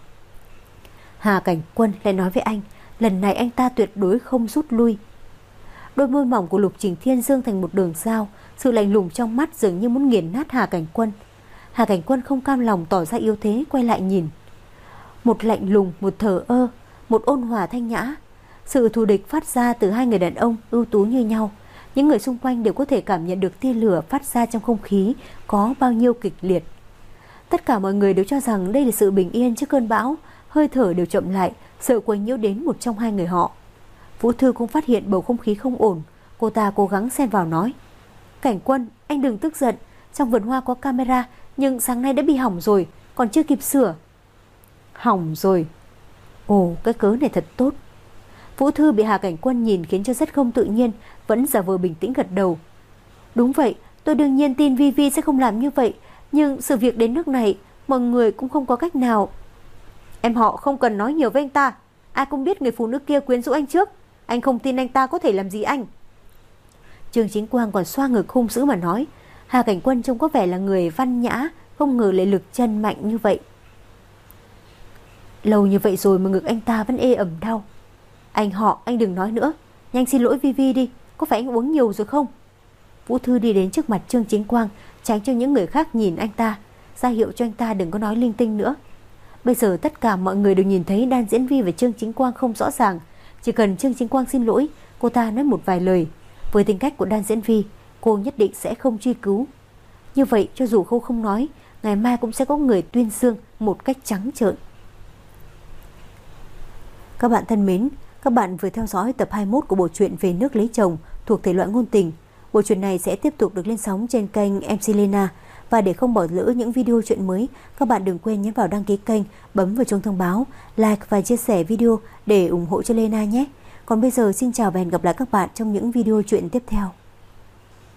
Hà Cảnh Quân lại nói với anh, lần này anh ta tuyệt đối không rút lui. Đôi môi mỏng của Lục Trình Thiên dương thành một đường dao, sự lạnh lùng trong mắt dường như muốn nghiền nát Hà Cảnh Quân. Hà Cảnh Quân không cam lòng tỏ ra yếu thế, quay lại nhìn. Một lạnh lùng, một thờ ơ, một ôn hòa thanh nhã. Sự thù địch phát ra từ hai người đàn ông ưu tú như nhau. Những người xung quanh đều có thể cảm nhận được tia lửa phát ra trong không khí có bao nhiêu kịch liệt. Tất cả mọi người đều cho rằng đây là sự bình yên trước cơn bão, hơi thở đều chậm lại, sợ quấy nhiễu đến một trong hai người họ. Vũ Thư cũng phát hiện bầu không khí không ổn, cô ta cố gắng xen vào nói: Cảnh Quân, anh đừng tức giận, trong vườn hoa có camera, nhưng sáng nay đã bị hỏng rồi, còn chưa kịp sửa. Hỏng rồi? Ồ, cái cớ này thật tốt. Vũ Thư bị Hà Cảnh Quân nhìn khiến cho rất không tự nhiên, vẫn giả vờ bình tĩnh gật đầu. Đúng vậy, tôi đương nhiên tin Vi Vi sẽ không làm như vậy, nhưng sự việc đến nước này, mọi người cũng không có cách nào. Em họ không cần nói nhiều với anh ta, Ai cũng biết người phụ nữ kia quyến rũ anh trước. Anh không tin anh ta có thể làm gì anh. Trương Chính Quang còn xoa ngực hung dữ mà nói. Hà Cảnh Quân trông có vẻ là người văn nhã, không ngờ lại lực chân mạnh như vậy. Lâu như vậy rồi mà ngực anh ta vẫn ê ẩm đau. Anh họ, anh đừng nói nữa. Nhanh xin lỗi Vi Vi đi. Có phải anh uống nhiều rồi không? Vũ Thư đi đến trước mặt Trương Chính Quang, tránh cho những người khác nhìn anh ta, ra hiệu cho anh ta đừng có nói linh tinh nữa. Bây giờ tất cả mọi người đều nhìn thấy Đan Diễn Vi và Trương Chính Quang không rõ ràng. Chỉ cần Trương Chính Quang xin lỗi, cô ta nói một vài lời. Với tính cách của Đan Diễn Vi, cô nhất định sẽ không truy cứu. Như vậy cho dù cô không nói, ngày mai cũng sẽ có người tuyên dương một cách trắng trợn. Các bạn thân mến, các bạn vừa theo dõi tập hai mươi mốt của bộ truyện Về Nước Lấy Chồng thuộc thể loại ngôn tình. Bộ truyện này sẽ tiếp tục được lên sóng trên kênh em xê Lena. Và để không bỏ lỡ những video truyện mới, các bạn đừng quên nhấn vào đăng ký kênh, bấm vào chuông thông báo, like và chia sẻ video để ủng hộ cho Lena nhé. Còn bây giờ xin chào và hẹn gặp lại các bạn trong những video truyện tiếp theo.